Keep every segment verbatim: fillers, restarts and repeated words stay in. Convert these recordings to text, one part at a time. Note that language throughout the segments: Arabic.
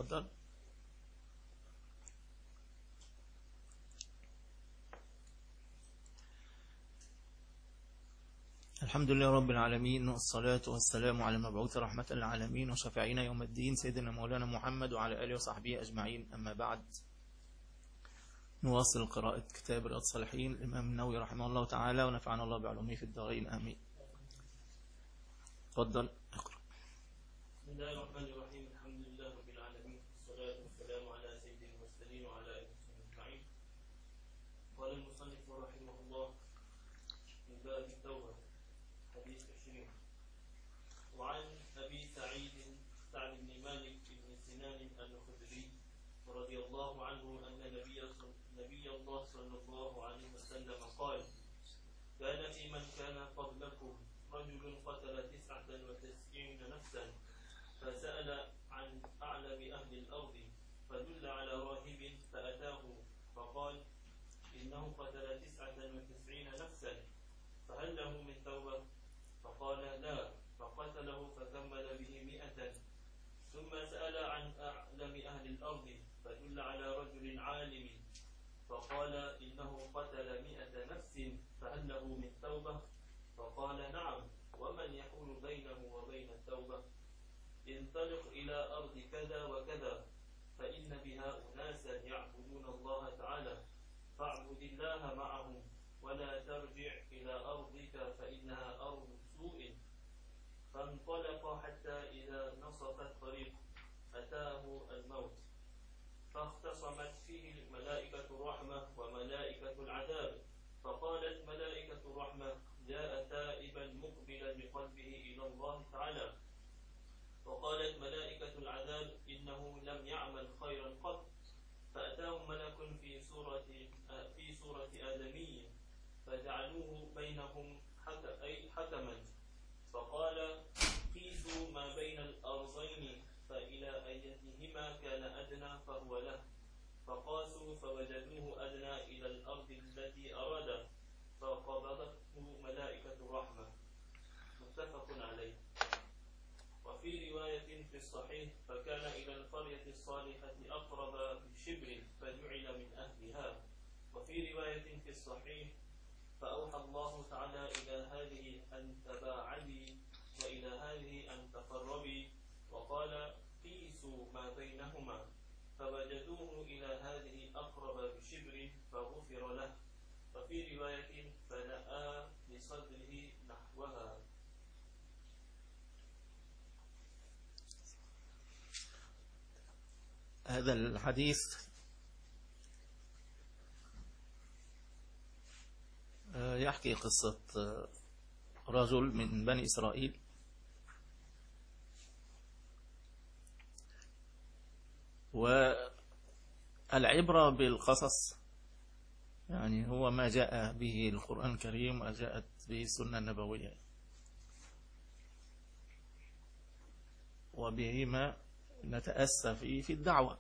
تفضل. الحمد لله رب العالمين، والصلاة والسلام على المبعوث رحمة للعالمين وشفيعنا يوم الدين سيدنا مولانا محمد وعلى آله وصحبه أجمعين. أما بعد، نواصل قراءة كتاب رياض الصالحين الإمام النووي رحمه الله تعالى، ونفعنا الله بعلومه في الدارين آمين. تفضل اقرأ. بسم الله الرحمن الرحيم. الحمد لله رب العالمين، والصلاة والسلام على سيد المرسلين وعلى آله وصحبه أجمعين. قال المصنف رحمه الله من باب التوبة، حديث عشرين. وعن أبي سعيد سعد بن مالك بن سنان الخدري رضي الله عنه أن نبي نبي الله صلى الله عليه وسلم قال: كان في من كان قبلكم رجل قتل تسعة وتسعين نفسا، فسأل عن أعلم أهل الأرض فدل على راهب فأتاه فقال: إنه قتل تسعة وتسعين نفسا، فهل له من توبة؟ فقال: لا، فقتله فكمل به مئة. ثم سأل عن أعلم أهل الأرض فدل على رجل عالم فقال: إنه قتل مئة نفس، فهل له من توبة؟ فقال: نعم، ومن يحول بينه وبين التوبة؟ انطلق إلى أرض كذا وكذا، فإن بها أناسا يعبدون الله تعالى، فاعبد الله معهم، ولا ترجع إلى أرضك فإنها أرض سوء. فانطلق حتى إذا نصف الطريق أتاه الموت، فاختصمت فيه ملائكة الرحمة وملائكة العذاب، فقالت ملائكة الرحمة: جاء تائبا مقبلا بقلبه إلى الله تعالى. وقالت ملائكة العذاب: إنه لم يعمل خيرا قط. فأتاه ملك في صورة في صورة آدمي، فجعلوه بينهم أي حكما، فقال: قيسوا ما بين الأرضين فإلى أيتهما كان أدنى فهو له. فقاسوا فوجدوه أدنى إلى الأرض التي أراد، فقبضته ملائكة الرحمة. متفق عليه. وفي رواية في الصحيح: فكان إلى القرية الصالحة أقرب بشبر فجعل من أهلها. وفي رواية في الصحيح: فأوحى الله تعالى إلى هذه أن تباعدي وإلى هذه أن تقربي، وقال: قيسوا ما بينهما، فوجدوه إلى هذه أقرب بشبر فغفر له. وفي رواية: فنأى بصدره نحوها. هذا الحديث يحكي قصة رجل من بني إسرائيل والعبرة بالقصص، يعني هو ما جاء به القرآن الكريم وجاءت به السنة النبوية، وبهما نتأسى فيه في الدعوة.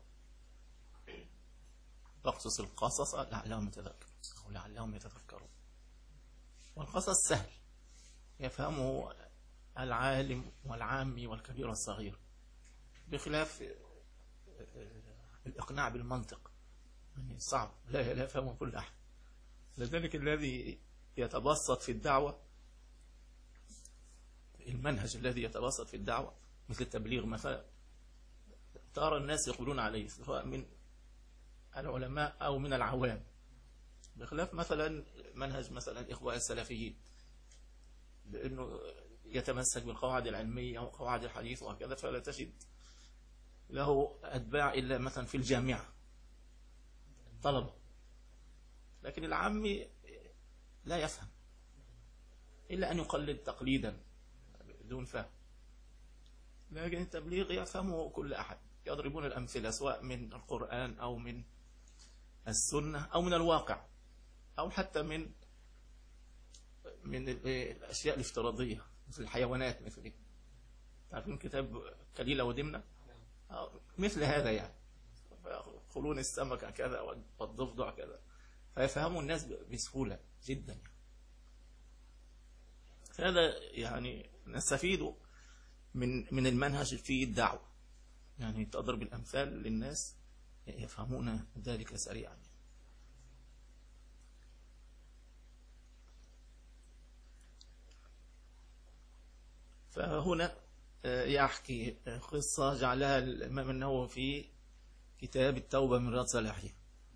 تقصص القصص لعلهم يتذكرون أو لعلهم يتفكرون. والقصص سهل يفهمه العالم والعامي والكبير والصغير، بخلاف الإقناع بالمنطق، يعني صعب، لا لا يفهمه كل أحد. لذلك الذي يتبسط في الدعوة، المنهج الذي يتبسط في الدعوة مثل التبليغ مثلا، ترى الناس يقولون عليه سواء من العلماء أو من العوام، بخلاف مثلا منهج مثلا الإخوة السلفيين، لأنه يتمسك بالقواعد العلمية وقواعد الحديث وهكذا، فلا تجد له أتباع إلا مثلا في الجامعة طلبة، لكن العامي لا يفهم إلا أن يقلد تقليدا بدون فهم. لكن التبليغ يفهمه كل أحد، يضربون الأمثلة سواء من القرآن أو من السنة أو من الواقع أو حتى من من الأشياء الافتراضية مثل الحيوانات، مثل تعرفين كتاب كليلة ودمنة، مثل هذا يعني قولون السمكة كذا والضفدع كذا، فيفهموا الناس بسهولة جدا. هذا يعني نستفيد من من المنهج في الدعوة، يعني تضرب الأمثال للناس يفهمون ذلك سريعا. فهنا يحكي قصة جعلها الإمام النووي في كتاب التوبة من رياض صالحين.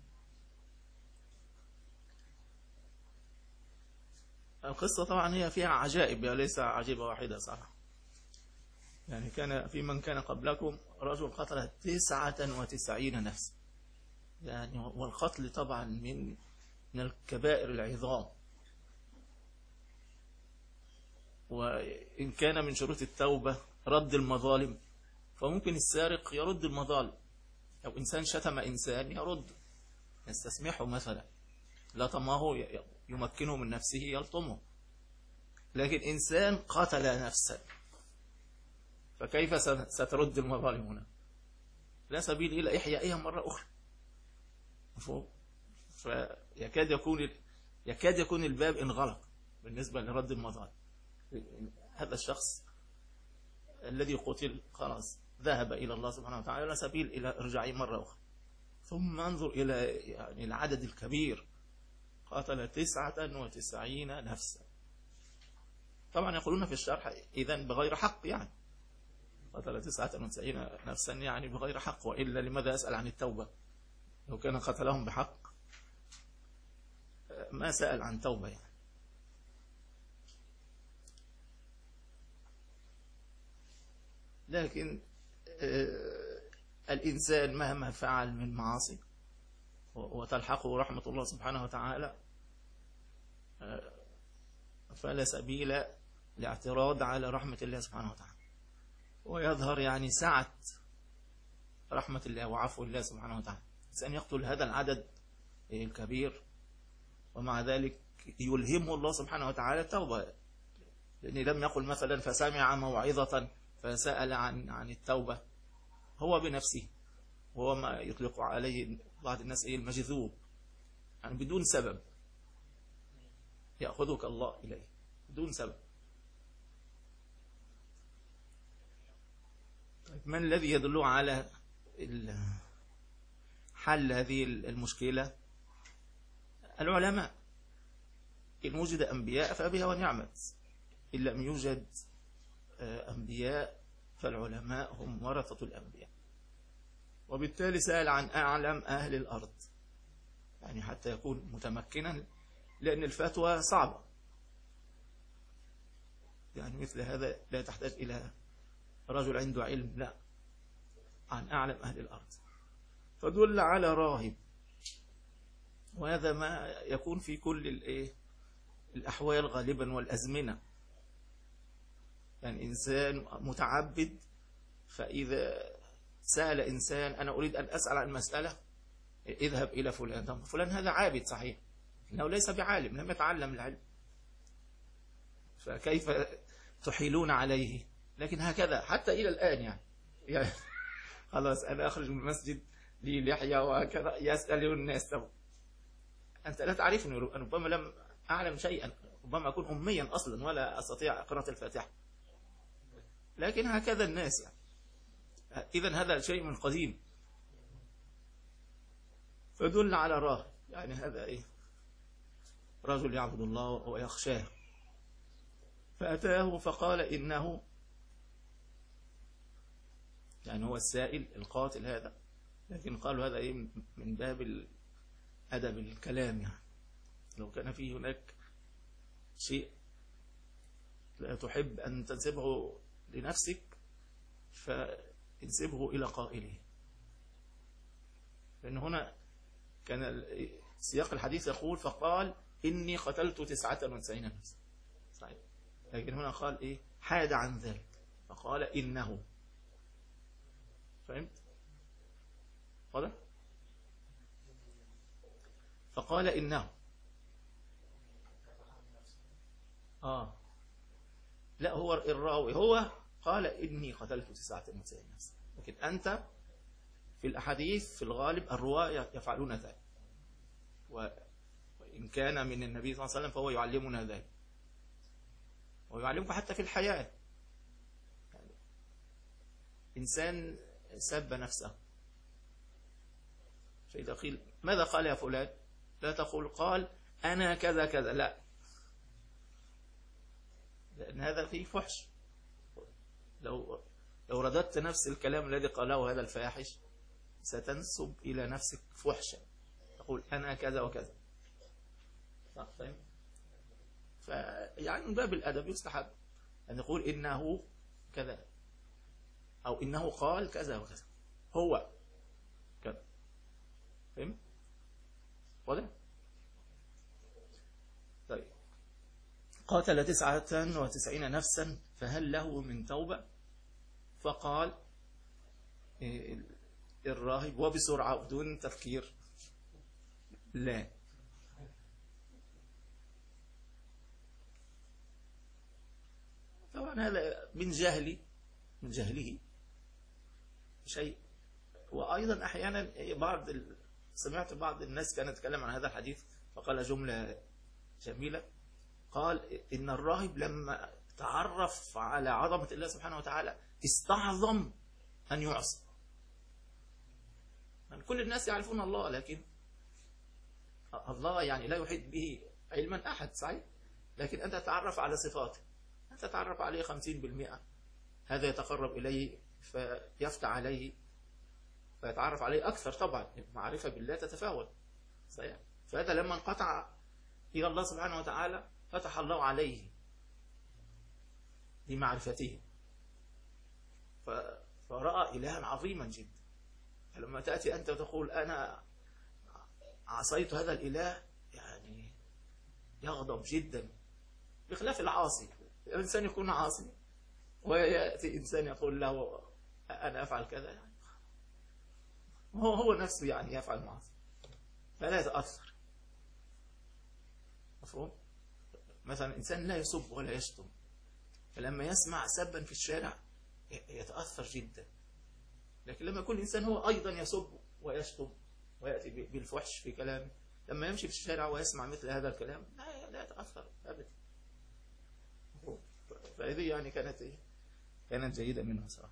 القصة طبعا هي فيها عجائب، ليس عجيبة واحدة صراحة. يعني كان في من كان قبلكم رجل قتل تسعة وتسعين نفسا، يعني والقتل طبعا من من الكبائر العظام. وإن كان من شروط التوبة رد المظالم، فممكن السارق يرد المظالم، أو إنسان شتم إنسان يرد، يستسمحه مثلا، لطمه يمكنه من نفسه يلطمه. لكن إنسان قتل نفسا، فكيف سترد المظالم هنا؟ لا سبيل إلى إحيائها مرة أخرى. فيكاد يكون يكاد يكون الباب انغلق بالنسبة لرد المظالم. هذا الشخص الذي قتل خلاص ذهب إلى الله سبحانه وتعالى، لا سبيل إلى إرجاعه مرة أخرى. ثم انظر إلى يعني العدد الكبير، قتل تسعة وتسعين نفسا. طبعا يقولون في الشرح إذن بغير حق، يعني قتل تسعة وتسعين نفسا يعني بغير حق، وإلا لماذا يسأل عن التوبة؟ لو كان قتلهم بحق ما سأل عن توبة يعني. لكن الإنسان مهما فعل من معاصي وتلحقه رحمة الله سبحانه وتعالى، فلا سبيل لاعتراض على رحمة الله سبحانه وتعالى. ويظهر يعني سعة رحمة الله وعفو الله سبحانه وتعالى. الإنسان يقتل هذا العدد الكبير ومع ذلك يلهمه الله سبحانه وتعالى التوبة، لأنه لم يقل مثلا فسمع موعظة فسأل عن عن التوبة، هو بنفسه، وهو ما يطلق عليه بعض الناس ايه المجذوب، يعني بدون سبب يأخذك الله إليه بدون سبب. طيب من الذي يدل على حل هذه المشكلة؟ العلماء. إن وجد أنبياء فبها ونعمت، إن لم يوجد أنبياء فالعلماء هم ورثة الأنبياء. وبالتالي سأل عن أعلم أهل الأرض، يعني حتى يكون متمكنا، لأن الفتوى صعبة، يعني مثل هذا لا تحتاج إلى رجل عنده علم، لا، عن أعلم أهل الأرض. فدل على راهب، وهذا ما يكون في كل الإيه الأحوال غالبا والأزمنة. يعني إنسان متعبد، فإذا سأل إنسان أنا أريد أن أسأل عن مسألة، اذهب إلى فلان. فلان هذا عابد صحيح، إنه ليس بعالم، لم يتعلم العلم، فكيف تحيلون عليه؟ لكن هكذا حتى إلى الآن يعني, يعني خلاص أنا أخرج من المسجد لي لحية وهكذا يسأل الناس، طب أنت لا تعرفني، ربما لم أعلم شيئا، ربما أكون أميا أصلا ولا أستطيع قراءة الفاتحة، لكن هكذا الناس يعني. إذن هذا شيء من قديم، فدل على راهب، يعني هذا إيه رجل يعبد الله ويخشاه. فأتاه فقال إنه، يعني هو السائل القاتل هذا، لكن قالوا هذا إيه من باب أدب الكلام، يعني لو كان فيه هناك شيء لا تحب أن تنسبه لنفسك فانسبه إلى قائله، لأن هنا كان سياق الحديث يقول فقال إني قتلت تسعة وتسعين نفسا، صحيح، لكن هنا قال إيه حاد عن ذلك فقال إنه، فهمت؟ واضح؟ فقال إنه آه لا، هو الراوي هو قال إني قتلت تسعة وتسعين نفسا، لكن أنت في الأحاديث في الغالب الرواة يفعلون ذلك، وإن كان من النبي صلى الله عليه وسلم فهو يعلمنا ذلك، ويعلمك حتى في الحياة. يعني إنسان سب نفسه. فإذا قيل ماذا قال يا فلان، لا تقول قال أنا كذا كذا، لا، لأن هذا فيه فحش. لو لو رددت نفس الكلام الذي قاله هذا الفاحش ستنسب إلى نفسك فحشا، تقول أنا كذا وكذا. فاهم؟ فيعني من باب الأدب يستحب أن يقول إنه كذا، أو إنه قال كذا وكذا، هو كذا. فهم؟ واضح؟ طيب، قاتل تسعة وتسعين نفسا فهل له من توبة؟ فقال الراهب وبسرعة بدون تفكير لا. طبعا هذا من جهلي من جهله شيء. وأيضا أحيانا بعض ال... سمعت بعض الناس كانت تتكلم عن هذا الحديث فقال جملة جميلة، قال إن الراهب لما تعرف على عظمة الله سبحانه وتعالى استعظم أن يعصى. يعني كل الناس يعرفون الله، لكن الله يعني لا يحيط به علما أحد، صحيح، لكن أنت تتعرف على صفاته، أنت تتعرف عليه خمسين بالمئة، هذا يتقرب إليه فيفتح عليه فيتعرف عليه أكثر. طبعا المعرفة بالله تتفاوت، صحيح، فهذا لما انقطع إلى الله سبحانه وتعالى فتح الله عليه بمعرفته فرأى إلها عظيما جدا. فلما تأتي أنت وتقول أنا عصيت هذا الإله، يعني يغضب جدا، بخلاف العاصي. الإنسان يكون عاصي ويأتي إنسان يقول له أنا أفعل كذا، يعني هو هو نفسه يعني يفعل معصية فلا يتأثر. مفهوم؟ مثلا إنسان لا يسب ولا يشتم، فلما يسمع سبا في الشارع يتأثر جدا. لكن لما يكون الإنسان هو أيضا يسب ويشتم ويأتي بالفحش في كلامه، لما يمشي في الشارع ويسمع مثل هذا الكلام لا, لا يتأثر أبدا. فهذه يعني كانت إيه؟ كانت جيدة منه صراحة.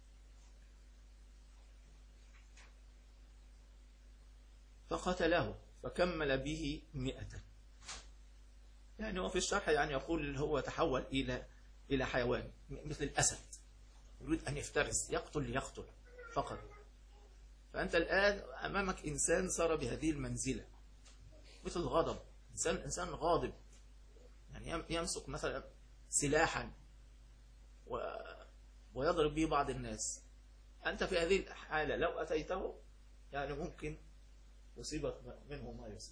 فقتله فكمل به مئة. يعني هو في الشرح يعني يقول هو تحول إلى إلى حيوان مثل الأسد، يريد أن يفترس، يقتل ليقتل فقط. فأنت الآن أمامك إنسان صار بهذه المنزلة، مثل الغضب، إنسان إنسان غاضب، يعني يمسك مثلا سلاحا و... ويضرب به بعض الناس. أنت في هذه الحالة لو أتيته يعني ممكن يصيبك منه ما يصيب.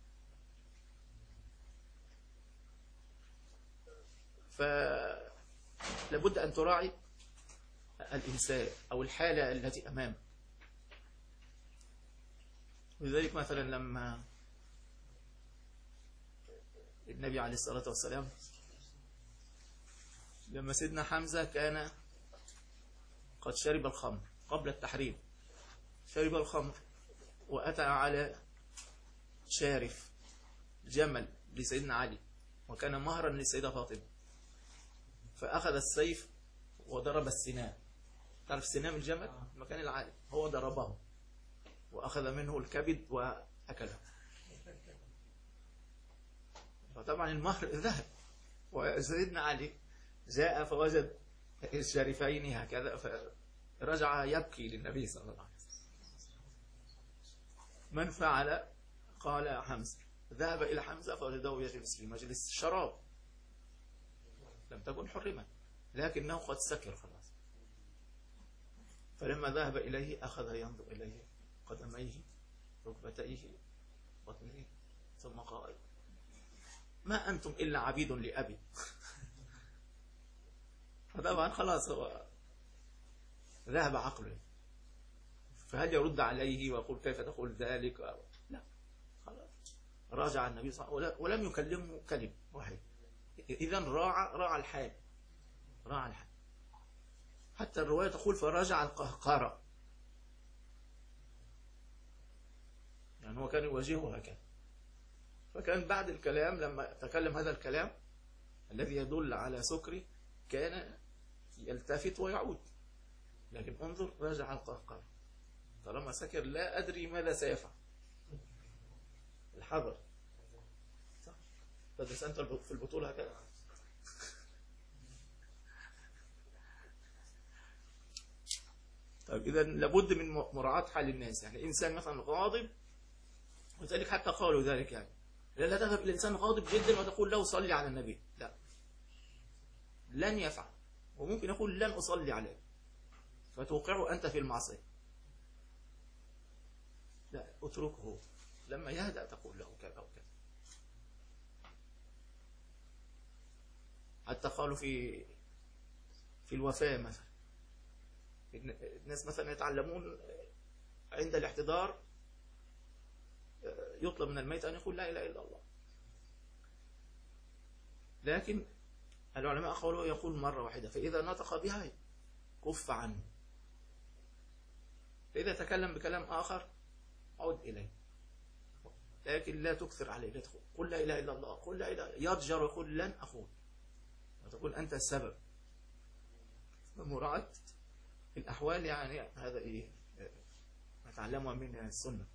فلابد أن تراعي الإنسان أو الحالة التي أمامك. لذلك مثلا لما النبي عليه الصلاة والسلام لما سيدنا حمزة كان قد شرب الخمر قبل التحريم، شرب الخمر وأتى على شارف جمل لسيدنا علي وكان مهرا للسيدة فاطمة، فأخذ السيف وضرب السنام. تعرف سنام الجمل المكان العالي، هو ضربه وأخذ منه الكبد وأكله. فطبعا المهر ذهب. وسيدنا علي جاء فوجد الشريفين هكذا فرجع يبكي للنبي صلى الله عليه وسلم. من فعل؟ قال حمزة. ذهب إلى حمزة فوجده يجلس في مجلس الشراب، لم تكن حرمة لكنه قد سكر خلاص. فلما ذهب إليه أخذ ينظر إليه قدميه ركبتيه بطنه ثم قال ما أنتم إلا عبيد لأبي. فطبعا خلاص هو ذهب عقله. فهل يرد عليه ويقول كيف تقول ذلك؟ لا، خلاص راجع النبي صلى الله عليه وسلم ولم يكلمه كلمة واحد. إذن راعى راعى الحال راعى الحال. حتى الرواية تقول فراجع القهقرة، يعني هو كان يواجهه هكذا. فكان بعد الكلام لما تكلم هذا الكلام الذي يدل على سكره كان يلتفت ويعود لكن انظر راجع القهقرة، طالما سكر لا أدري ماذا سيفعل. الحذر. صح؟ بدرس أنت في البطولة هكذا. طيب إذا لابد من مراعاة حال الناس. يعني إنسان مثلا غاضب، وذلك حتى قالوا ذلك، يعني لا لا تذهب الإنسان غاضب جدا وتقول له صلي على النبي، لا، لن يفعل، وممكن يقول لن أصلي عليه فتوقعه أنت في المعصية. لا، اتركه، لما يهدأ تقول له كذا وكذا. حتى قالوا في في الوفاة مثلا، الناس مثلا يتعلمون عند الاحتضار يطلب من الميت أن يقول لا إله إلا الله، لكن العلماء قالوا يقول مرة واحدة، فإذا نطق بها كف عنه، فإذا تكلم بكلام آخر عد إليه، لكن لا تكثر عليه، لا تقول قل لا إله إلا الله، قل لا إله، يضجر ويقول لن أقول، وتقول أنت السبب. مراعاة الأحوال، يعني هذا إيه نتعلمها من السنة.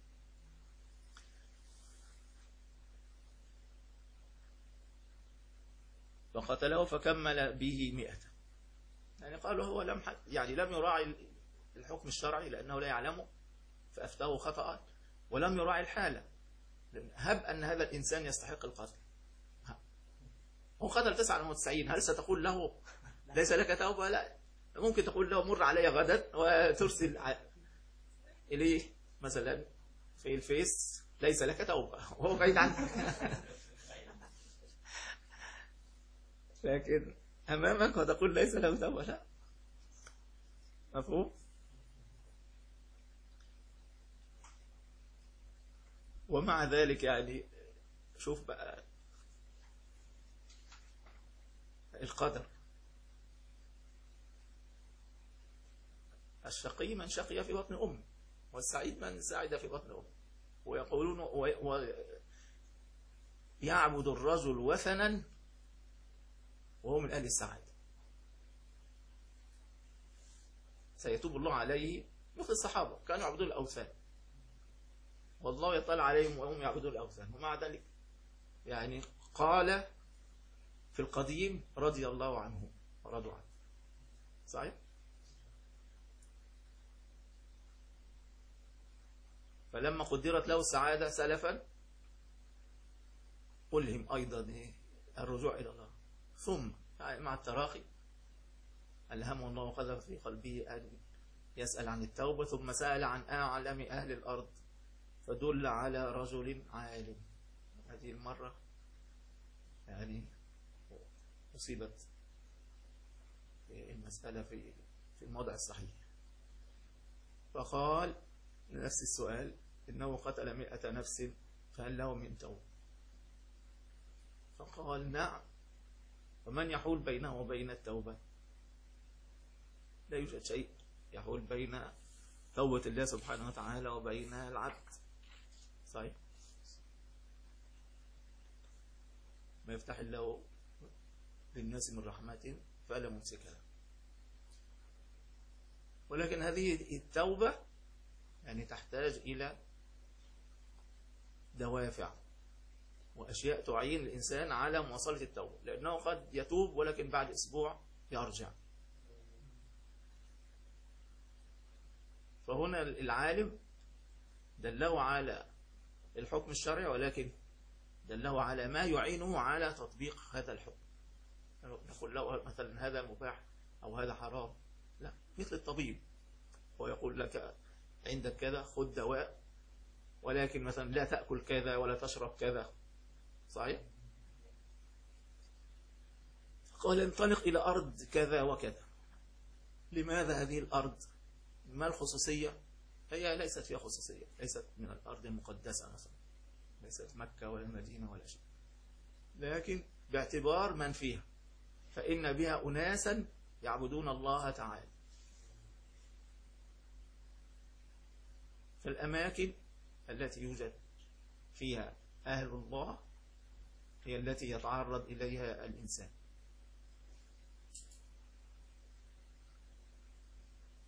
فقتله فكمل به مئة. يعني قالوا هو لم يعني لم يراعي الحكم الشرعي لأنه لا يعلمه فأفتاه خطأ، ولم يراعي الحالة. هب أن هذا الإنسان يستحق القتل، هو قتل تسعة وتسعين، هل ستقول له ليس لك توبة؟ لا، ممكن تقول له مر علي غدا وترسل إليه مثلا في الفيس ليس لك توبة وهو بعيد عنك. لكن أمامك وتقول ليس له توبة، لا. مفهوم؟ ومع ذلك يعني شوف بقى القدر، الشقي من شقي في بطن أمه، والسعيد من سعد في بطن أمه. ويقولون ويعبد الرجل وثنا وهو من أهل السعادة، سيتوب الله عليه. مثل الصحابة كانوا يعبدون الأوثان، والله يطلع عليهم وهم يعبدون الأوثان، ومع ذلك يعني قال في القديم رضي الله عنه ورضوا عنه. صحيح؟ فلما قدرت له السعادة سلفا ألهم أيضا الرجوع إلى الله، ثم مع التراخي ألهمه الله وقذف في قلبه أن يسأل عن التوبة، ثم سأل عن أعلم أهل الأرض فدل على رجل عالم. هذه المرة يعني أصيبت المسألة في في الموضع الصحيح. فقال نفس السؤال، إنه قتل مئة نفس فهل له من توبة؟ فقال نعم. ومن يحول بينه وبين التوبة؟ لا يوجد شيء يحول بين توبة الله سبحانه وتعالى وبين العبد. صحيح؟ ما يفتح الله للناس من رحمة فلا ممسك له. ولكن هذه التوبة يعني تحتاج إلى دوافع وأشياء تعين الإنسان على مواصلة التوبة، لأنه قد يتوب ولكن بعد أسبوع يرجع. فهنا العالم دله على الحكم الشرعي، ولكن دله على ما يعينه على تطبيق هذا الحكم. نقول له مثلا هذا مباح أو هذا حرام، لا، مثل الطبيب هو يقول لك عندك كذا خذ دواء، ولكن مثلا لا تأكل كذا ولا تشرب كذا. صحيح؟ قال انطلق إلى أرض كذا وكذا. لماذا هذه الأرض؟ ما الخصوصية؟ هي ليست فيها خصوصية، ليست من الأرض المقدسة مثلا، ليست مكة ولا المدينة ولا شيء، لكن باعتبار من فيها، فإن بها أناسا يعبدون الله تعالى. فالأماكن التي يوجد فيها أهل الله هي التي يتعرض إليها الإنسان.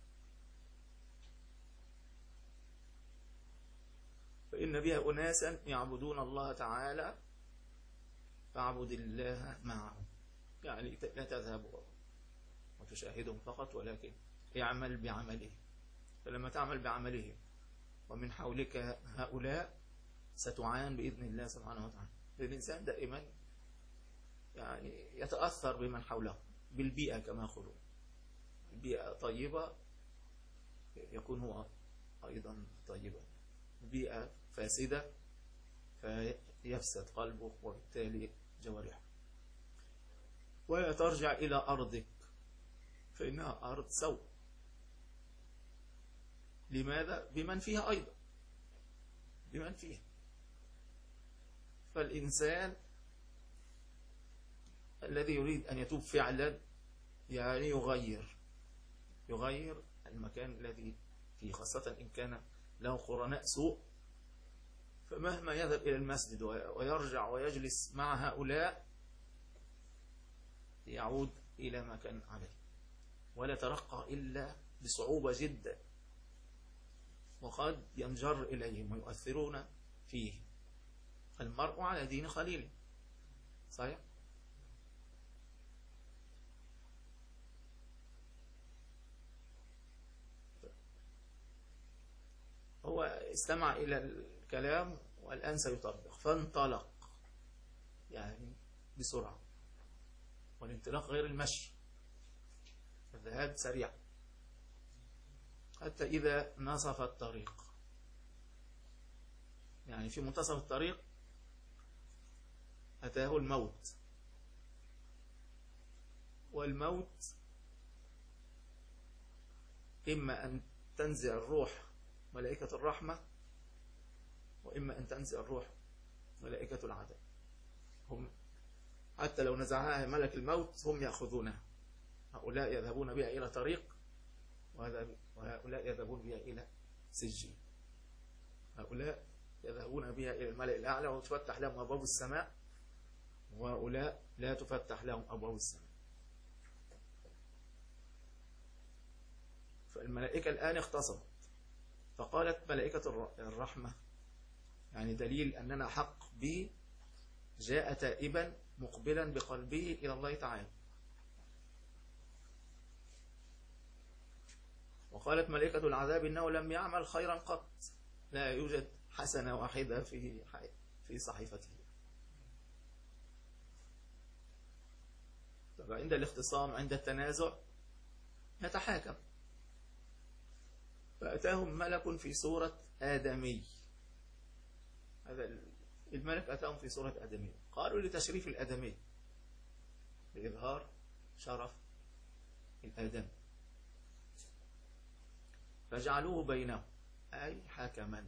إن بها أناسا يعبدون الله تعالى فاعبد الله معهم. يعني لا تذهب وتشاهدهم فقط، ولكن اعمل بعمله. فلما تعمل بعمله ومن حولك هؤلاء ستعان بإذن الله سبحانه وتعالى. الإنسان دائما يعني يتأثر بمن حوله، بالبيئة كما يقولون. البيئة طيبة يكون هو أيضا طيبا، البيئة فاسدة فيفسد قلبه وبالتالي جوارحه. ولا ترجع إلى أرضك فإنها أرض سوء. لماذا؟ بمن فيها أيضا، بمن فيها. فالإنسان الذي يريد أن يتوب فعلا يعني يغير يغير المكان الذي فيه، خاصة إن كان له قرناء سوء. فمهما يذهب إلى المسجد ويرجع ويجلس مع هؤلاء يعود إلى ما كان عليه، ولا ترقى إلا بصعوبة جدا، وقد ينجر إليهم ويؤثرون فيه. المرء على دين خليله. صحيح؟ هو استمع إلى الكلام والآن سيطبق، فانطلق يعني بسرعة. والانطلاق غير المشي، الذهاب سريع. حتى إذا نصف الطريق، يعني في منتصف الطريق أتاه الموت. والموت إما أن تنزع الروح ملائكة الرحمة، وإما أن تنزع الروح ملائكة العذاب. هم حتى لو نزعها ملك الموت هم يأخذونها. هؤلاء يذهبون بها إلى طريق، وهؤلاء يذهبون بها إلى سجين. هؤلاء يذهبون بها إلى الملأ الأعلى وتفتح لهم أبواب السماء، وهؤلاء لا تفتح لهم أبواب السماء. فالملائكة الآن اختصمت، فقالت ملائكة الرحمة يعني دليل أننا حق به جاء تائبا مقبلا بقلبه إلى الله تعالى. وقالت ملائكة العذاب إنه لم يعمل خيرا قط، لا يوجد حسنة واحدة في في صحيفته. طبعا عند الاختصام، عند التنازع نتحاكم. فأتاهم ملك في صورة آدمي. هذا الملك أتاهم في صورة آدمي، قالوا لتشريف الآدمي، لإظهار شرف الآدم. فجعلوه بينهم أي حكما.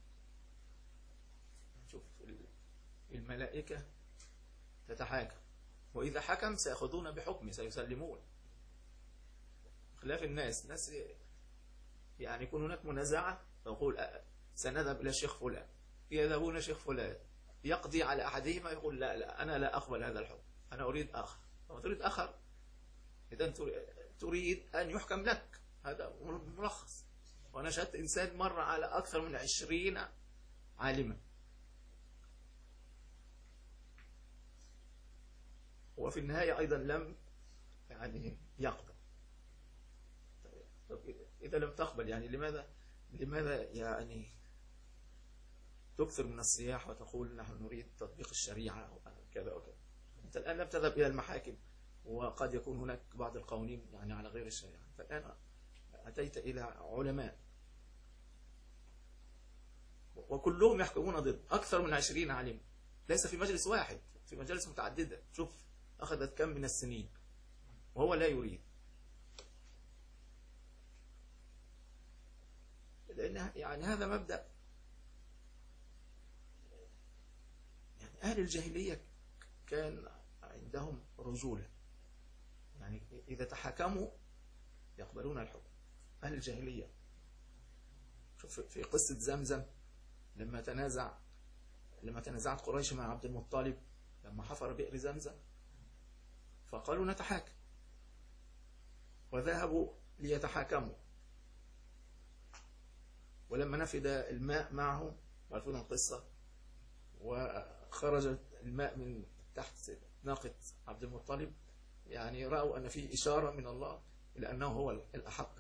شوف الملائكة تتحاكم، وإذا حكم سيأخذون بحكمه، سيسلمون. خلاف الناس، الناس يعني يكون هناك منازعة فيقول سنذهب إلى الشيخ فلان، يذهبون الشيخ فلان يقضي على أحدهما، يقول لا لا أنا لا أقبل هذا الحكم، أنا أريد آخر. تريد آخر، إذا تريد أن يحكم لك. هذا ملخص. وأنا شاهدت إنسان مر على أكثر من عشرين عالما، وفي النهاية أيضا لم يعني يقبل. طب إذا لم تقبل يعني لماذا لماذا يعني تكثر من الصياح وتقول نحن نريد تطبيق الشريعة وكذا وكذا؟ أنت الآن لم تذهب إلى المحاكم، وقد يكون هناك بعض القوانين يعني على غير الشريعة. فالآن أتيت إلى علماء وكلهم يحكمون ضد أكثر من عشرين عالم، ليس في مجلس واحد، في مجالس متعددة. شوف أخذت كم من السنين وهو لا يريد. لأن يعني هذا مبدأ يعني أهل الجاهلية كان عندهم رجولة، يعني إذا تحكموا يقبلون الحكم. أهل الجاهلية شوف في قصة زمزم، لما تنازع لما تنازعت قريش مع عبد المطلب لما حفر بئر زمزم، فقالوا نتحاكم، وذهبوا ليتحاكموا. ولما نفد الماء معهم عارفين القصة، وخرج الماء من تحت ناقة عبد المطلب، يعني رأوا أن فيه إشارة من الله إلى أنه هو الأحق.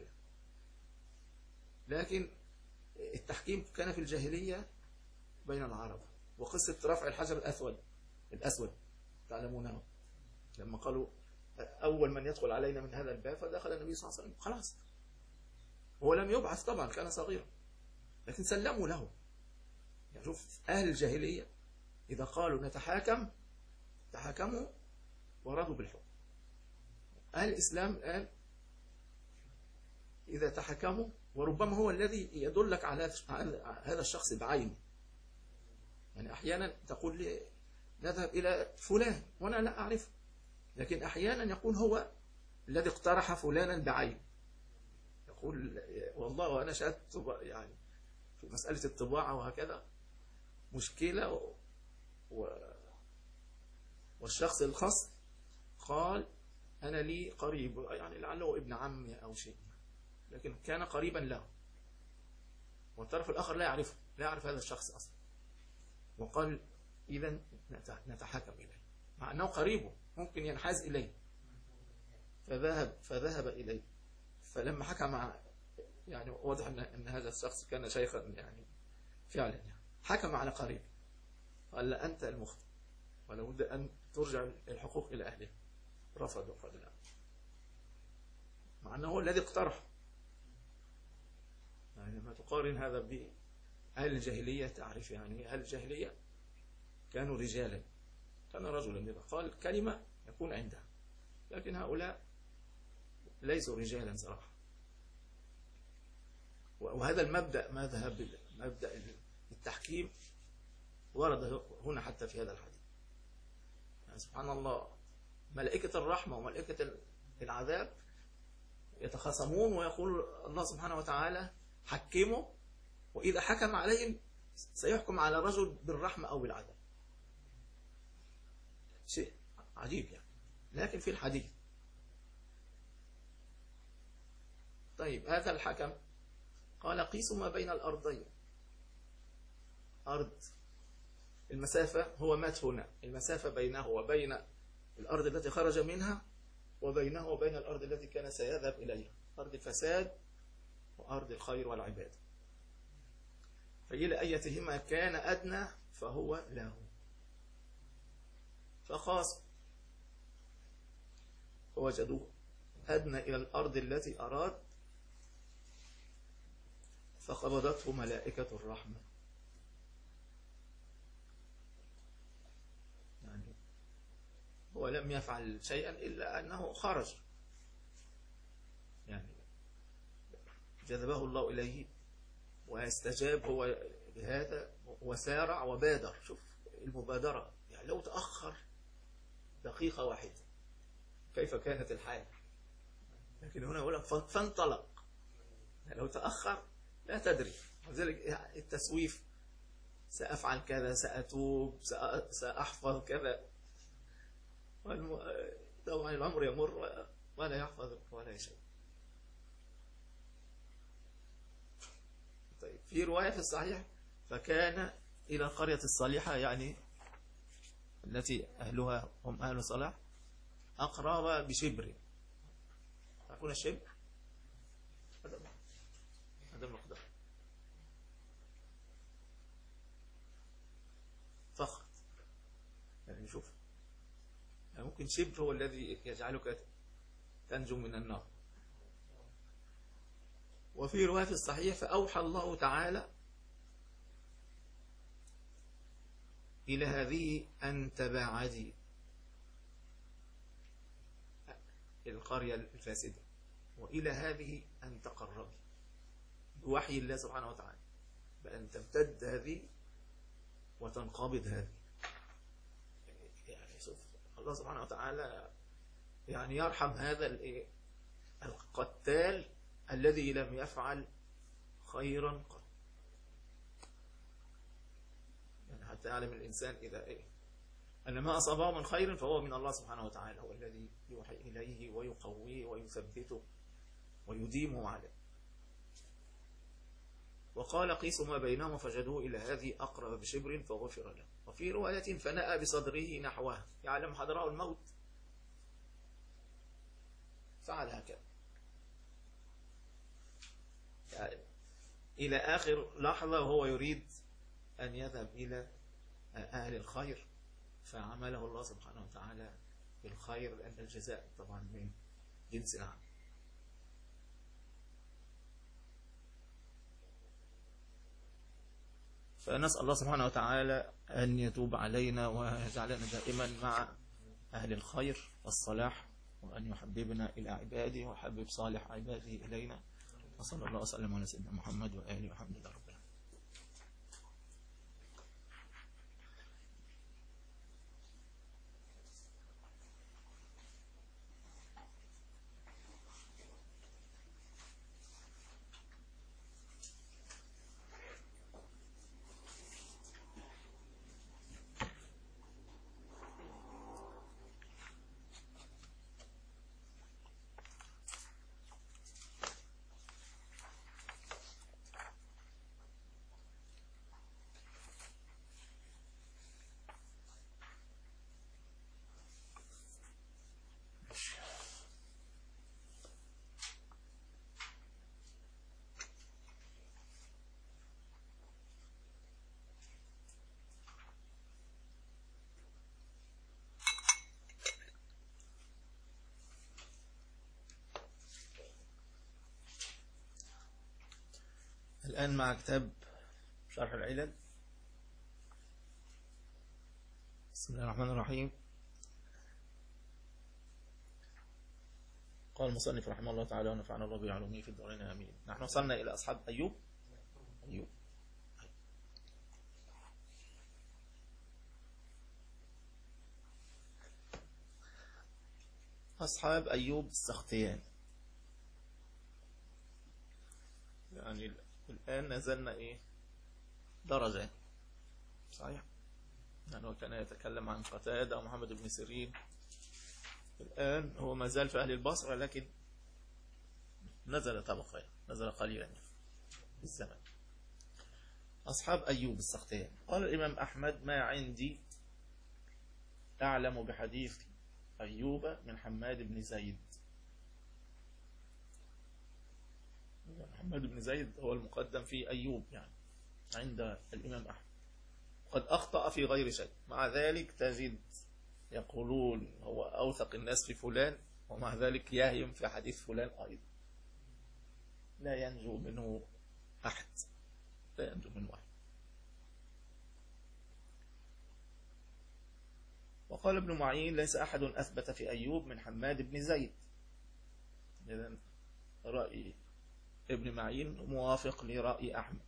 لكن التحكيم كان في الجاهلية بين العرب. وقصة رفع الحجر الأسود الأسود تعلمونه، لما قالوا أول من يدخل علينا من هذا الباب، فدخل النبي صلى الله عليه وسلم، خلاص هو لم يبعث طبعا، كان صغيرا، لكن سلموا له. يعني شوف أهل الجاهلية إذا قالوا نتحاكم تحاكموا ورضوا بالحكم. أهل الإسلام الآن إذا تحاكموا، وربما هو الذي يدلك على هذا الشخص بعينه. يعني أحيانا تقول لي نذهب إلى فلان وأنا لا أعرفه، لكن أحيانا يكون هو الذي اقترح فلانا بعينه. يقول والله وأنا شاهدت يعني في مسألة الطباعة وهكذا مشكلة، و... و... والشخص الخاص قال أنا لي قريب، يعني لعله ابن عمي أو شيء، لكن كان قريبا له، والطرف الآخر لا يعرفه، لا يعرف هذا الشخص أصلا، وقال إذا نتحاكم إليه، مع أنه قريبه ممكن ينحاز إليه. فذهب فذهب إليه، فلما حكم مع يعني واضح أن أن هذا الشخص كان شيخا يعني فعلا، يعني حكم على قريب، قال لا أنت المخطئ ولا بد أن ترجع الحقوق إلى أهلها. رفض وقال لا، مع أنه هو الذي اقترح. يعني لما تقارن هذا بأهل الجاهلية تعرف يعني أهل الجاهلية كانوا رجالا، كان رجلا إذا قال كلمة يكون عندها، لكن هؤلاء ليسوا رجالا صراحة. وهذا المبدأ مذهب مبدأ التحكيم ورد هنا حتى في هذا الحديث. يعني سبحان الله، ملائكة الرحمة وملائكة العذاب يتخاصمون، ويقول الله سبحانه وتعالى حكموا، وإذا حكم عليهم سيحكم على رجل بالرحمة أو بالعذاب. شيء عجيب يعني، لكن في الحديث. طيب هذا الحكم قال قيسوا ما بين الأرضين. أرض المسافة هو مات هنا، المسافة بينه وبين الأرض التي خرج منها وبينه وبين الأرض التي كان سيذهب إليها، أرض الفساد وأرض الخير والعبادة. فإلى أيتهما كان أدنى فهو له. فخاص فوجدوه أدنى إلى الأرض التي أراد، فقبضته ملائكة الرحمة. يعني هو لم يفعل شيئا إلا أنه خرج، يعني جذبه الله إليه واستجاب هو بهذا وسارع وبادر. شوف المبادرة، يعني لو تأخر دقيقة واحدة كيف كانت الحال، لكن هنا يقول لك فانطلق. لو تأخر لا تدري. لذلك التسويف، سأفعل كذا، سأتوب، سأحفظ كذا، طبعا العمر يمر ولا يحفظ ولا شيء. طيب في رواية في الصحيح فكان إلى القرية الصالحة، يعني التي أهلها هم أهل صلاح، أقرب بشبر. تعرفون الشبر؟ هذا المقدار فقط. يعني شوف، يعني ممكن شبر هو الذي يجعلك تنجو من النار. وفي رواية في الصحيح فأوحى الله تعالى إلى هذه أن تباعدي القرية الفاسدة، وإلى هذه أن تقربي، بوحي الله سبحانه وتعالى، بأن تمتد هذه وتنقبض هذه. يعني شوف الله سبحانه وتعالى يعني يرحم هذا القتال الذي لم يفعل خيرا قط. يعني حتى يعلم الإنسان إذا إيه أن ما أصابه من خير فهو من الله سبحانه وتعالى، هو الذي يوحي إليه ويقويه ويثبته ويديمه عليه. وقال قيسوا ما بينهم فجدوه إلى هذه أقرب بشبر فغفر له. وفي رواية فنأى بصدره نحوه يعلم حضره الموت فعل هكذا يعني إلى آخر لحظة وهو يريد أن يذهب إلى أهل الخير فعمله الله سبحانه وتعالى بالخير لأن الجزاء طبعا من جنس العمل. فنسأل الله سبحانه وتعالى أن يتوب علينا ويجعلنا دائما مع أهل الخير والصلاح وأن يحببنا إلى عباده ويحبب صالح عباده إلينا. وصلى الله وسلم على سيدنا محمد وآله والحمد لله رب العالمين. الآن مع كتاب شرح العلل. بسم الله الرحمن الرحيم. قال المصنف رحمه الله تعالى ونفعنا الله بعلومه في الدارين آمين. نحن وصلنا إلى أصحاب أيوب. أيوب أصحاب أيوب السختيان. يعني الآن نزلنا إيه درجة صحيح يعني هو كان يتكلم عن قتادة أو محمد بن سيرين. الآن هو ما زال في أهل البصرة لكن نزل طبقة نزل قليلا في الزمن. أصحاب أيوب السختيان. قال الإمام أحمد ما عندي أعلم بحديث أيوب من حماد بن زيد. محمد بن زيد هو المقدم في أيوب يعني عند الإمام أحمد. قد أخطأ في غير شيء مع ذلك تجد يقولون هو أوثق الناس في فلان ومع ذلك يهم في حديث فلان أيضا لا ينجو منه أحد لا ينجو منه أحد. وقال ابن معين ليس أحد أثبت في أيوب من حماد بن زيد. إذن رأي ابن معين موافق لرأي أحمد.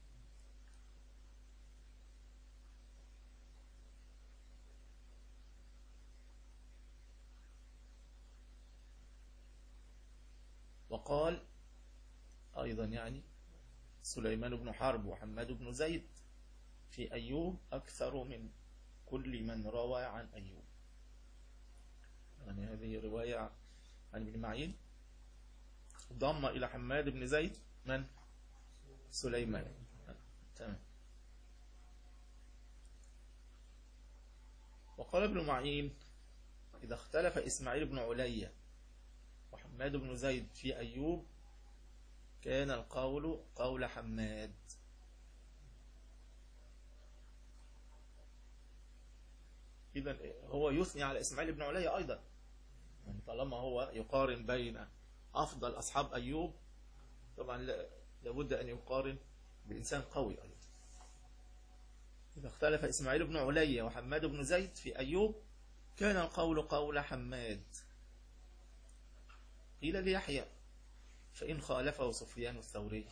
وقال أيضا يعني سليمان بن حرب وحماد بن زيد في أيوب أكثر من كل من روى عن أيوب. يعني هذه رواية عن ابن معين ضم إلى حماد بن زيد من سليمان. تمام. وقال ابن معين إذا اختلف إسماعيل بن عليا وحماد بن زيد في أيوب كان القول قول حماد. إذن هو يثني على إسماعيل بن عليا أيضا يعني طالما هو يقارن بين أفضل أصحاب أيوب طبعا لابد أن يقارن بإنسان قوي أيضا. إذا اختلف إسماعيل بن عليا وحماد بن زيد في أيوب كان القول قول حماد. قيل ليحيى فإن خالفه سفيان الثوري.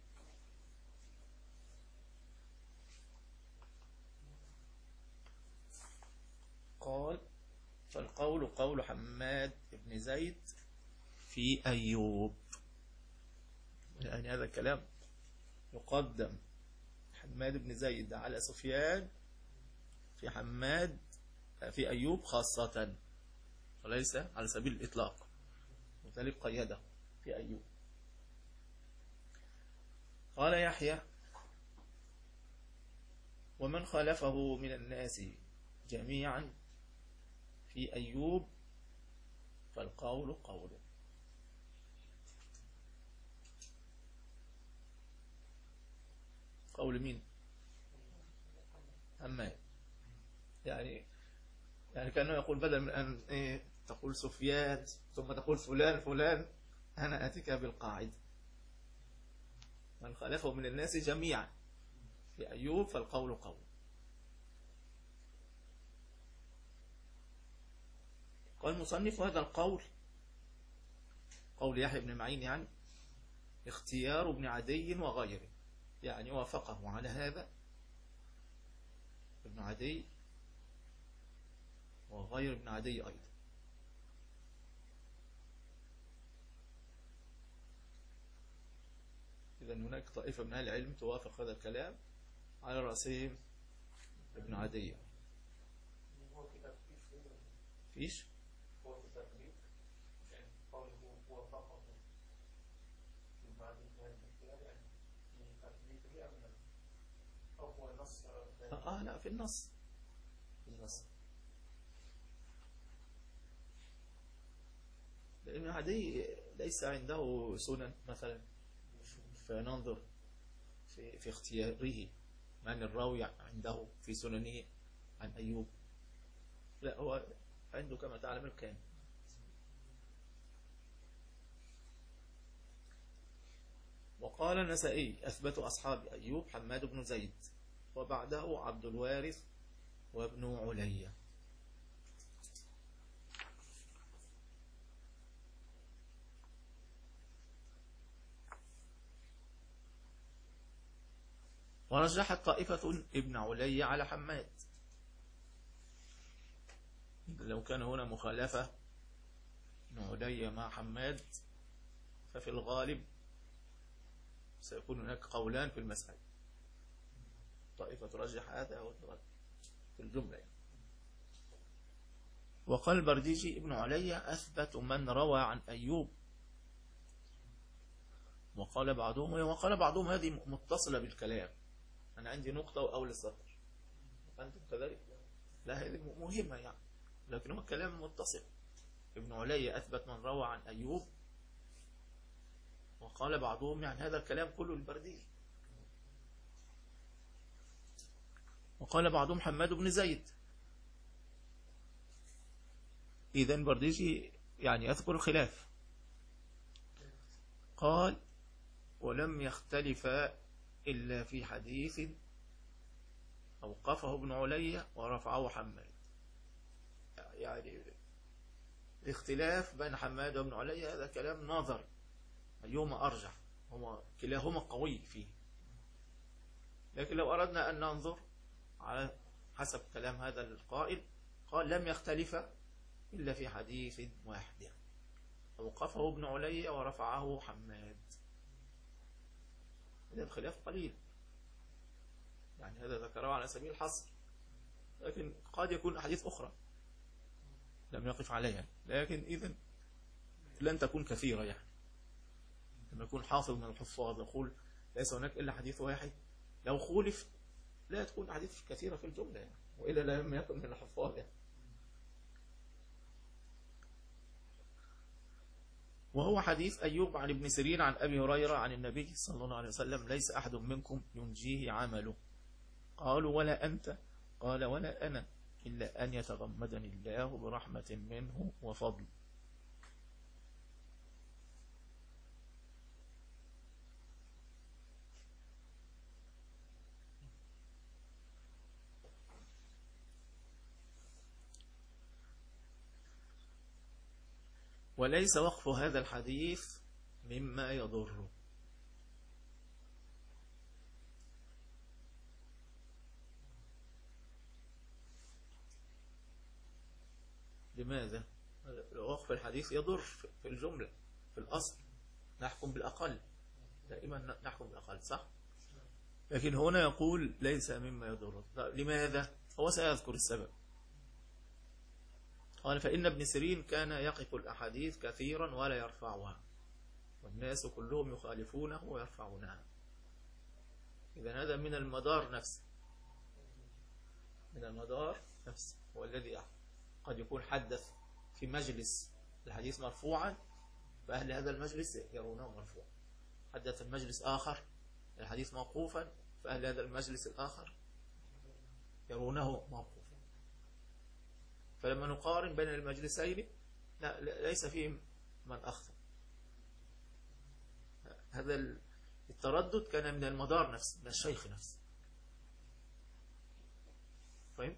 قال فالقول قول حماد بن زيد في أيوب. يعني هذا الكلام يقدم حماد بن زيد على سفيان في حماد في أيوب خاصة وليس على سبيل الإطلاق وذلك قيده في أيوب. قال يحيى: ومن خالفه من الناس جميعا في أيوب فالقول قوله. قول مين؟ حماد. يعني يعني كأنه يقول بدل من أن إيه تقول سفيان ثم تقول فلان فلان، أنا أتيك بالقاعدة: من خالفه من الناس جميعا في أيوب فالقول قوله. قال المصنف: هذا القول، قول يحيى بن معين، يعني اختيار ابن عدي وغيره، يعني وافقه على هذا ابن عدي وغير ابن عدي أيضا. إذا هناك طائفة من أهل العلم توافق هذا الكلام، على رأسهم ابن عدي. فيش آه لا، في النص، في النص. لأن عدي ليس عنده سنن مثلا، فننظر في, في اختياره من الراوي عنده في سننه عن أيوب. لا، هو عنده كما تعلم الكامل. وقال النسائي: أثبت أصحاب أيوب حماد بن زيد، وبعده عبد الوارث وابن عليا. ورجحت طائفة ابن عليا على حماد. لو كان هنا مخالفة ابن عليا مع حماد، ففي الغالب سيكون هناك قولان في المسألة، طائفة ترجح هذا أو في الجملة يعني. وقال البرديجي: ابن عليا أثبت من روى عن أيوب. وقال بعضهم وقال بعضهم هذه متصلة بالكلام، أنا عندي نقطة وأول السطر، أنتم كذلك؟ لا، هذه مهمة يعني، لكن هو الكلام متصل. ابن عليا أثبت من روى عن أيوب، وقال بعضهم يعني هذا الكلام كله البرديجي. وقال بعضهم حماد بن زيد. إذن برديجي يعني يذكر الخلاف. قال: ولم يختلف إلا في حديث أوقفه ابن عليا ورفعه حماد. يعني الاختلاف بين حماد وابن عليا هذا كلام نظري، أيهما أرجح، هما كلاهما قوي فيه. لكن لو أردنا أن ننظر على حسب كلام هذا القائل، قال: لم يختلف إلا في حديث واحد أوقفه ابن عليا ورفعه حماد. هذا الخلاف قليل، يعني هذا ذكره على سبيل الحصر، لكن قد يكون أحاديث أخرى لم يقف عليها، لكن إذن لن تكون كثيرة. يعني لما يكون حافظ من الحفاظ يقول ليس هناك إلا حديث واحد، لو خولف لا تكون أحاديث كثيرة في الجملة يعني، وإلا لم يكن من الحفاظ يعني. وهو حديث أيوب عن ابن سيرين عن أبي هريرة عن النبي صلى الله عليه وسلم: ليس أحد منكم ينجيه عمله. قالوا: ولا أنت؟ قال: ولا أنا، إلا أن يتغمدني الله برحمة منه وفضل. وليس وقف هذا الحديث مما يضر. لماذا؟ وقف الحديث يضر في الجملة، في الأصل نحكم بالأقل، دائما نحكم بالأقل، صح؟ لكن هنا يقول ليس مما يضر. لماذا؟ هو سيذكر السبب. قال: فإن ابن سيرين كان يقف الأحاديث كثيرا ولا يرفعها، والناس كلهم يخالفونه ويرفعونها. إذا هذا من المدار نفسه، من المدار نفسه هو الذي أحد. قد يكون حدث في مجلس الحديث مرفوعا فأهل هذا المجلس يرونه مرفوعا، حدث المجلس آخر الحديث موقوفا فأهل هذا المجلس الآخر يرونه موقوفا. فلما نقارن بين المجلسين لا ليس فيه من أخطأ. هذا التردد كان من المدار نفسه، من الشيخ نفسه. فهمت؟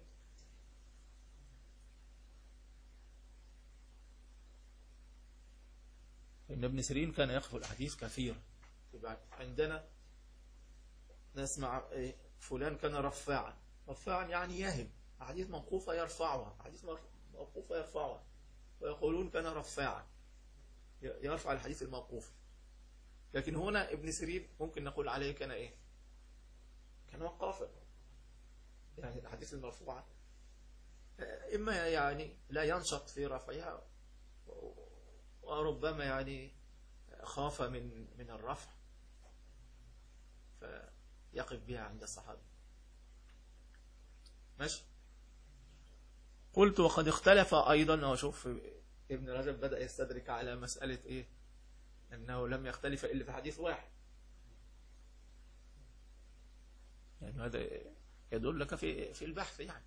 إن ابن سيرين كان يقف الأحاديث كثيرا. عندنا نسمع فلان كان رفاعا، رفاعا يعني يهم أحاديث موقوفة يرفعها، أحاديث موقوفة يرفعها، ويقولون كان رفاعا يرفع الحديث الموقوف. لكن هنا ابن سيرين ممكن نقول عليه كان إيه؟ كان وقافا. يعني الحديث المرفوعة إما يعني لا ينشط في رفعها، وربما يعني خاف من من الرفع فيقف بها عند الصحابة. ماشي. قلت وقد اختلف أيضا. وشوف ابن رجب بدأ يستدرك على مسألة إيه؟ أنه لم يختلف إلا في حديث واحد. يعني هذا يدل لك في في البحث، يعني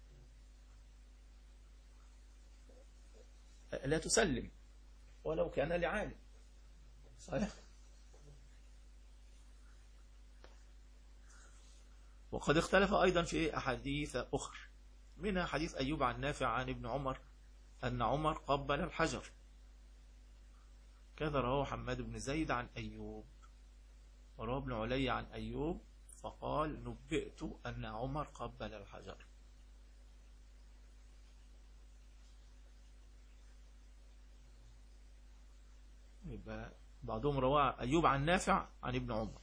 لا تسلم ولو كان لعالم. صحيح. وقد اختلف أيضا في أحاديث أخرى، منها حديث أيوب عن نافع عن ابن عمر أن عمر قبل الحجر، كذا رواه حماد بن زيد عن أيوب، ورواه ابن علي عن أيوب فقال نبئت أن عمر قبل الحجر. يبقى بعضهم رواه أيوب عن نافع عن ابن عمر،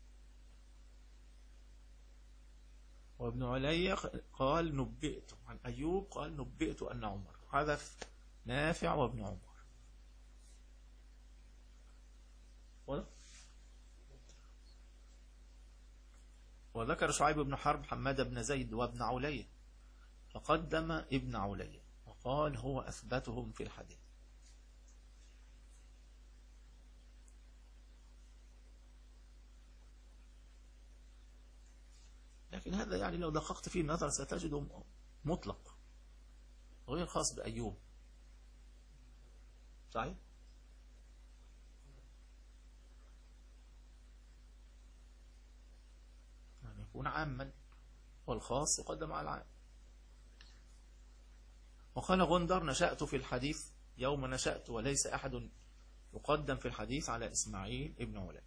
وابن علي قال نبئت عن أيوب قال نبئت أن عمر، حذف نافع وابن عمر. وذكر شعيب بن حرب حماد بن زيد وابن علي فقدم ابن علي وقال هو أثبتهم في الحديث. لكن هذا يعني لو دققت فيه النظر ستجده مطلق غير خاص بأيوب. صحيح؟ يعني يكون عاما والخاص يقدم على العام. وقال غندر نشأت في الحديث يوم نشأت وليس أحد يقدم في الحديث على إسماعيل ابن علي.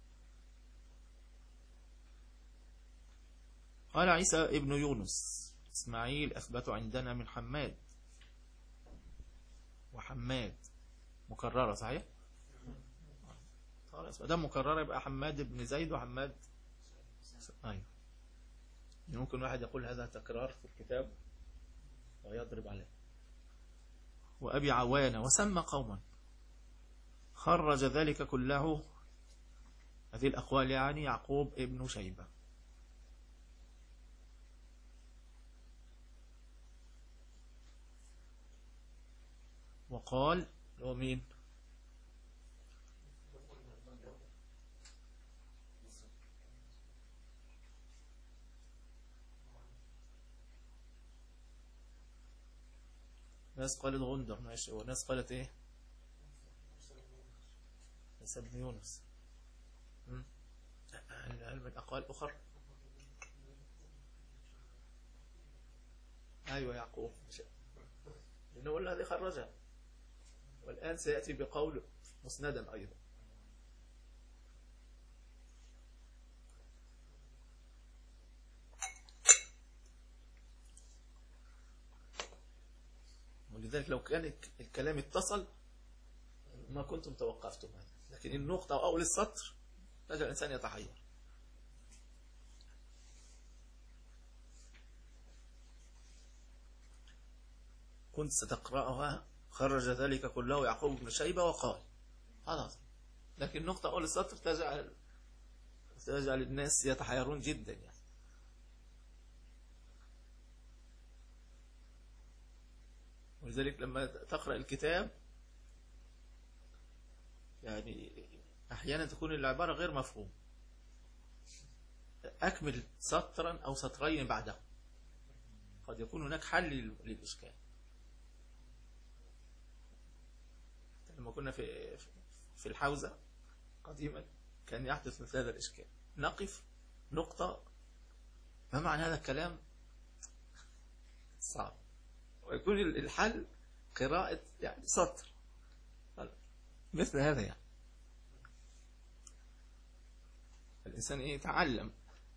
قال عيسى ابن يونس إسماعيل أثبت عندنا من حماد، وحماد مكررة. صحيح؟ خلاص ده مكررة يبقى حماد بن زيد وحماد. أيوه، ممكن واحد يقول هذا تكرار في الكتاب ويضرب عليه. وأبي عوان وسمى قوما خرج ذلك كله، هذه الأقوال يعني يعقوب ابن شيبة. وقال هو مين؟ ناس قالت غندر ماشي، وناس قالت ايه؟ عيسى بن يونس. هل من أقوال أخر؟ أيوة يعقوب، لأنه هو الذي خرجها، والآن سيأتي بقول مسندا أيضا. ولذلك لو كان الكلام اتصل ما كنتم توقفتم هذا، لكن النقطة أو أول السطر فجأة الإنسان يتحير. كنت ستقرأها خرج ذلك كله يعقوب بن شيبة وقال خلاص، لكن نقطة أول السطر تجعل سيجعل الناس يتحيرون جدا يعني. ولذلك لما تقرأ الكتاب يعني أحيانا تكون العبارة غير مفهوم، أكمل سطرا أو سطرين بعده، قد يكون هناك حل للإشكال. لما كنا في في الحوزة قديما كان يحدث مثل هذا الإشكال، نقف نقطة ما معنى هذا الكلام صعب، ويكون الحل قراءة يعني سطر مثل هذا. يعني الإنسان إيه يتعلم.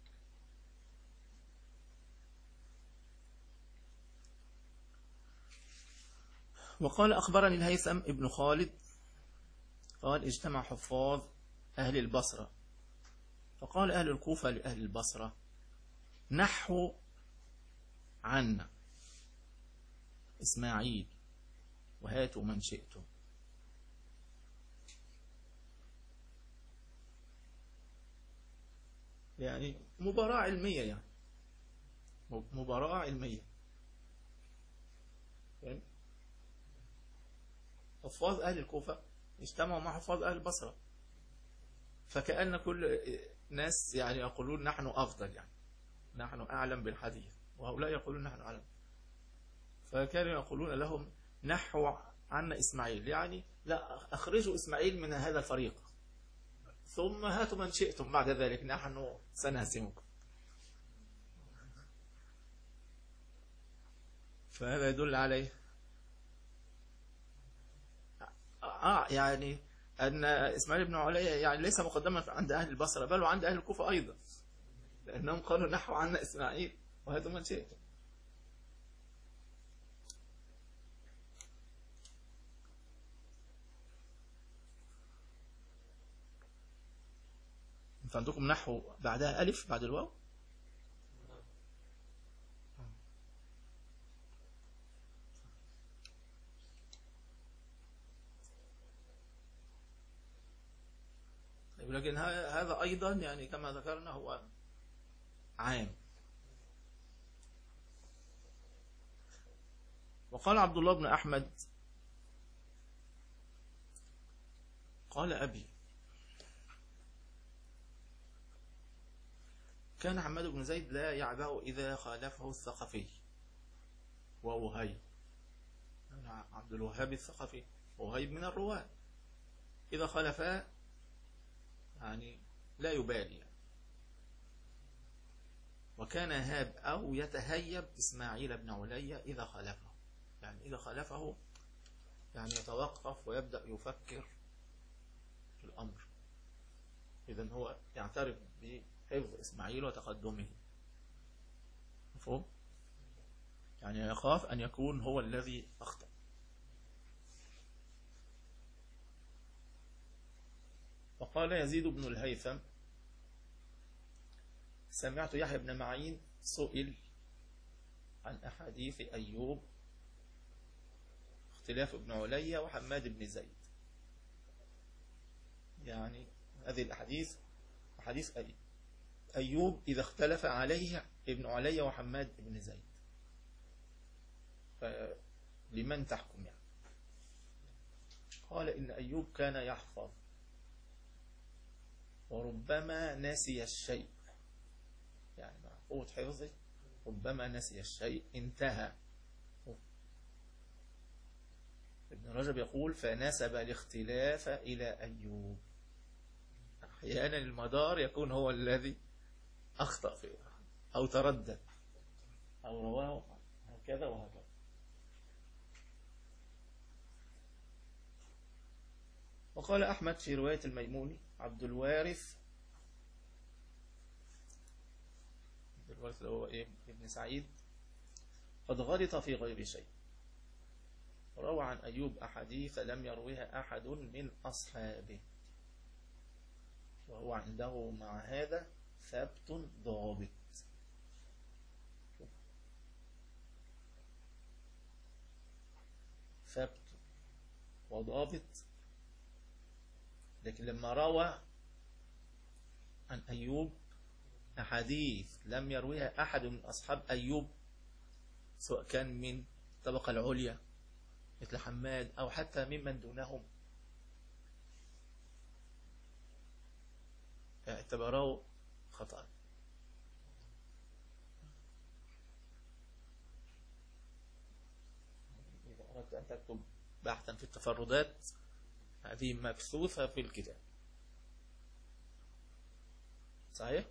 وقال أخبرني الهيثم ابن خالد قال اجتمع حفاظ أهل البصرة فقال أهل الكوفة لأهل البصرة نحو عنا إسماعيل وهاتوا من شئتم. يعني مباراة علمية، يعني مباراة علمية. يعني حفاظ أهل الكوفة اجتمعوا مع حفاظ أهل البصرة، فكأن كل ناس يعني يقولون نحن أفضل، يعني نحن أعلم بالحديث، وهؤلاء يقولون نحن أعلم. فكانوا يقولون لهم نحو عنا إسماعيل، يعني لا أخرجوا إسماعيل من هذا الفريق ثم هاتوا من شئتم بعد ذلك نحن سنهزمكم. فهذا يدل عليه آه يعني أن إسماعيل بن عليا يعني ليس مقدما عند أهل البصرة بل وعند أهل الكوفة أيضا، لأنهم قالوا نحو عنا إسماعيل وهاتوا من شئتم. انت عندكم نحو بعدها ألف بعد الواو؟ لكن هذا أيضا يعني كما ذكرنا هو عام. وقال عبد الله بن أحمد قال أبي كان حماد بن زيد لا يعبأ إذا خالفه الثقفي ووهيب، عبد الوهاب الثقفي ووهيب من الرواة، إذا خالفا يعني لا يبالي يعني. وكان هاب أو يتهيب إسماعيل بن عليا إذا خالفه، يعني إذا خالفه يعني يتوقف ويبدأ يفكر في الأمر، إذن هو يعترف بحفظ إسماعيل وتقدمه، مفهوم؟ يعني يخاف أن يكون هو الذي أخطأ. وقال يزيد بن الهيثم سمعت يحيى بن معين سئل عن أحاديث أيوب اختلاف ابن عليا وحماد بن زيد، يعني هذه الأحاديث أحاديث أيوب إذا اختلف عليه ابن عليا وحماد بن زيد فلمن تحكم يعني؟ قال إن أيوب كان يحفظ وربما نسي الشيء، يعني مع قوة حفظه ربما نسي الشيء انتهى. ابن رجب يقول فنسب الاختلاف إلى أيوب، أحيانا المدار يكون هو الذي أخطأ فيه أو تردد أو رواه هكذا وهكذا. وقال أحمد في رواية الميموني عبد الوارث عبد الوارث هو إيه؟ ابن سعيد قد غلط في غير شيء، روى عن أيوب أحاديث لم يرويها أحد من أصحابه، وهو عنده مع هذا ثبت ضابط. ثبت وضابط، لكن لما روى عن أيوب أحاديث لم يرويها أحد من أصحاب أيوب، سواء كان من الطبقة العليا مثل حماد أو حتى ممن دونهم، اعتبروه خطأ. إذا أردت أن تكتب بحثا في التفردات هذه مبثوثة في الكتاب. صحيح؟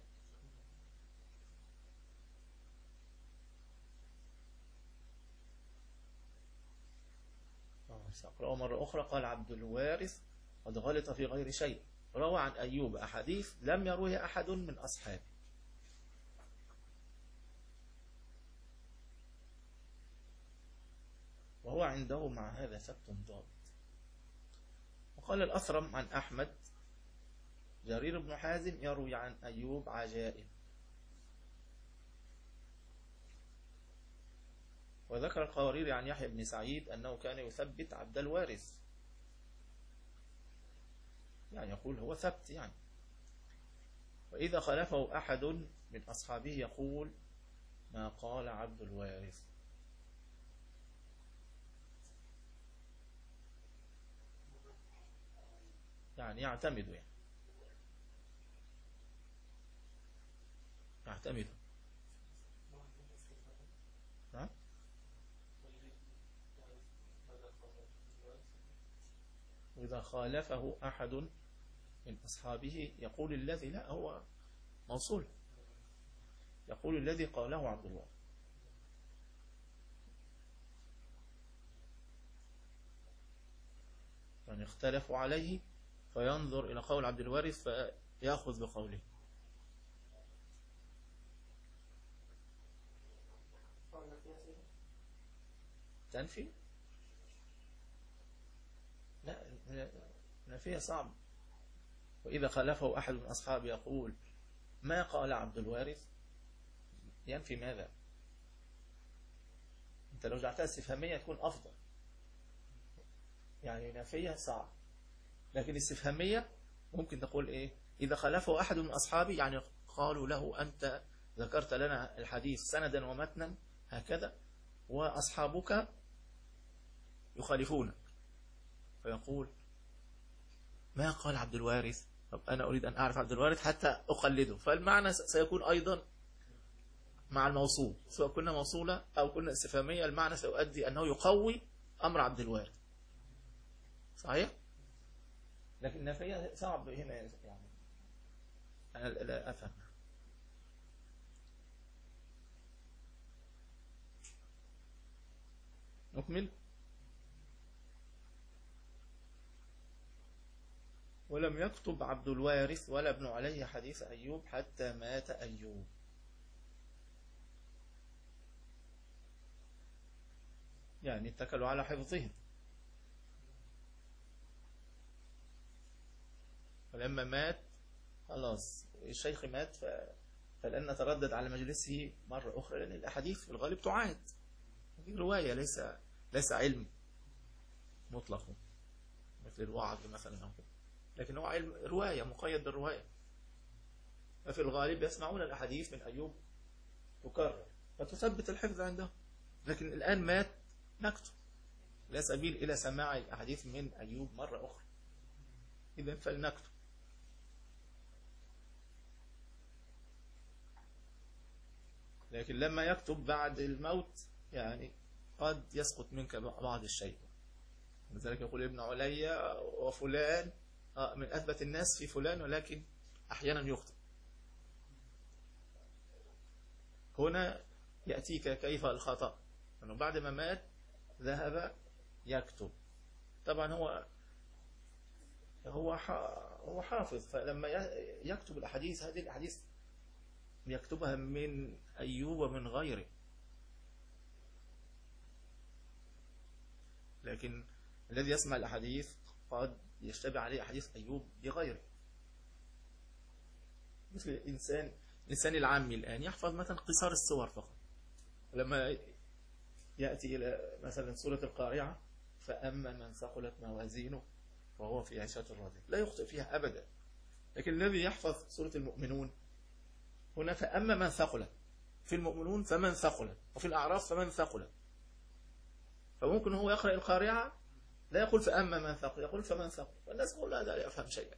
سأقرأه مرة أخرى. قال عبد الوارث قد غلط في غير شيء، روى عن أيوب أحاديث لم يروها أحد من أصحابه. وهو عنده مع هذا ثبت ضابط. وقال الأثرم عن أحمد جرير بن حازم يروي عن أيوب عجائب. وذكر القواريري عن يحيى بن سعيد أنه كان يثبت عبد الوارث، يعني يقول هو ثبت يعني. وإذا خلفه أحد من أصحابه يقول ما قال عبد الوارث. يعني يعتمد يعني يعتمد ها؟ وإذا خالفه أحد من أصحابه يقول الذي لا هو موصول، يقول الذي قاله عبد الله. يعني اختلفوا عليه فينظر إلى قول عبد الوارث فيأخذ بقوله. تنفي؟ لا، نفيه صعب. وإذا خالفه أحد من أصحابه يقول ما قال عبد الوارث، ينفي ماذا؟ أنت لو جعلتها استفهامية تكون أفضل، يعني نفيه صعب. لكن الاستفهامية ممكن تقول إيه؟ إذا خالفه أحد من أصحابه يعني قالوا له أنت ذكرت لنا الحديث سندا ومتنا هكذا وأصحابك يخالفونك، فيقول ما قال عبد الوارث. طب أنا أريد أن أعرف عبد الوارث حتى أقلده، فالمعنى سيكون أيضا مع الموصول، سواء كنا موصولة أو كنا استفهامية المعنى سيؤدي أنه يقوي أمر عبد الوارث. صحيح؟ لكن النفية صعب هنا يعني أنا لا أفهم. نكمل. ولم يكتب عبد الوارث ولا ابن علي حديث أيوب حتى مات أيوب. يعني اتكلوا على حفظهم، ولما مات خلاص الشيخ مات ف... فلأن نتردد على مجلسه مرة أخرى، لأن الأحاديث في الغالب تعاد، دي رواية ليس ليس علم مطلق مثل الوعظ مثلا أو كده، لكن هو علم رواية مقيد بالرواية. ففي الغالب يسمعون الأحاديث من أيوب تكرر فتثبت الحفظ عنده. لكن الآن مات نكتب، لا سبيل إلى سماع الأحاديث من أيوب مرة أخرى، إذن فلنكتب. لكن لما يكتب بعد الموت يعني قد يسقط منك بعض الشيء. لذلك يقول ابن علي وفلان من أثبت الناس في فلان، ولكن أحيانا يخطئ. هنا يأتيك كيف الخطأ، أنه بعد ما مات ذهب يكتب. طبعا هو هو هو حافظ، فلما يكتب الأحاديث هذه الأحاديث يكتبها من أيوب ومن غيره. لكن الذي يسمع الأحاديث قد يشتبه عليه أحاديث أيوب بغيره، مثل الإنسان الإنسان العامي الآن يحفظ مثلا قصار السور فقط، لما يأتي إلى مثلا سورة القارعة فأما من ثقلت موازينه فهو في عيشة راضية لا يخطئ فيها أبدا، لكن الذي يحفظ سورة المؤمنون هنا فأما من ثقلت، في المؤمنون فمن ثقلت، وفي الأعراف فمن ثقلت. فممكن هو يقرأ القارعة لا يقول فأما من ثقل، يقول فمن ثقل، والناس يقول لا لا يفهم شيئا،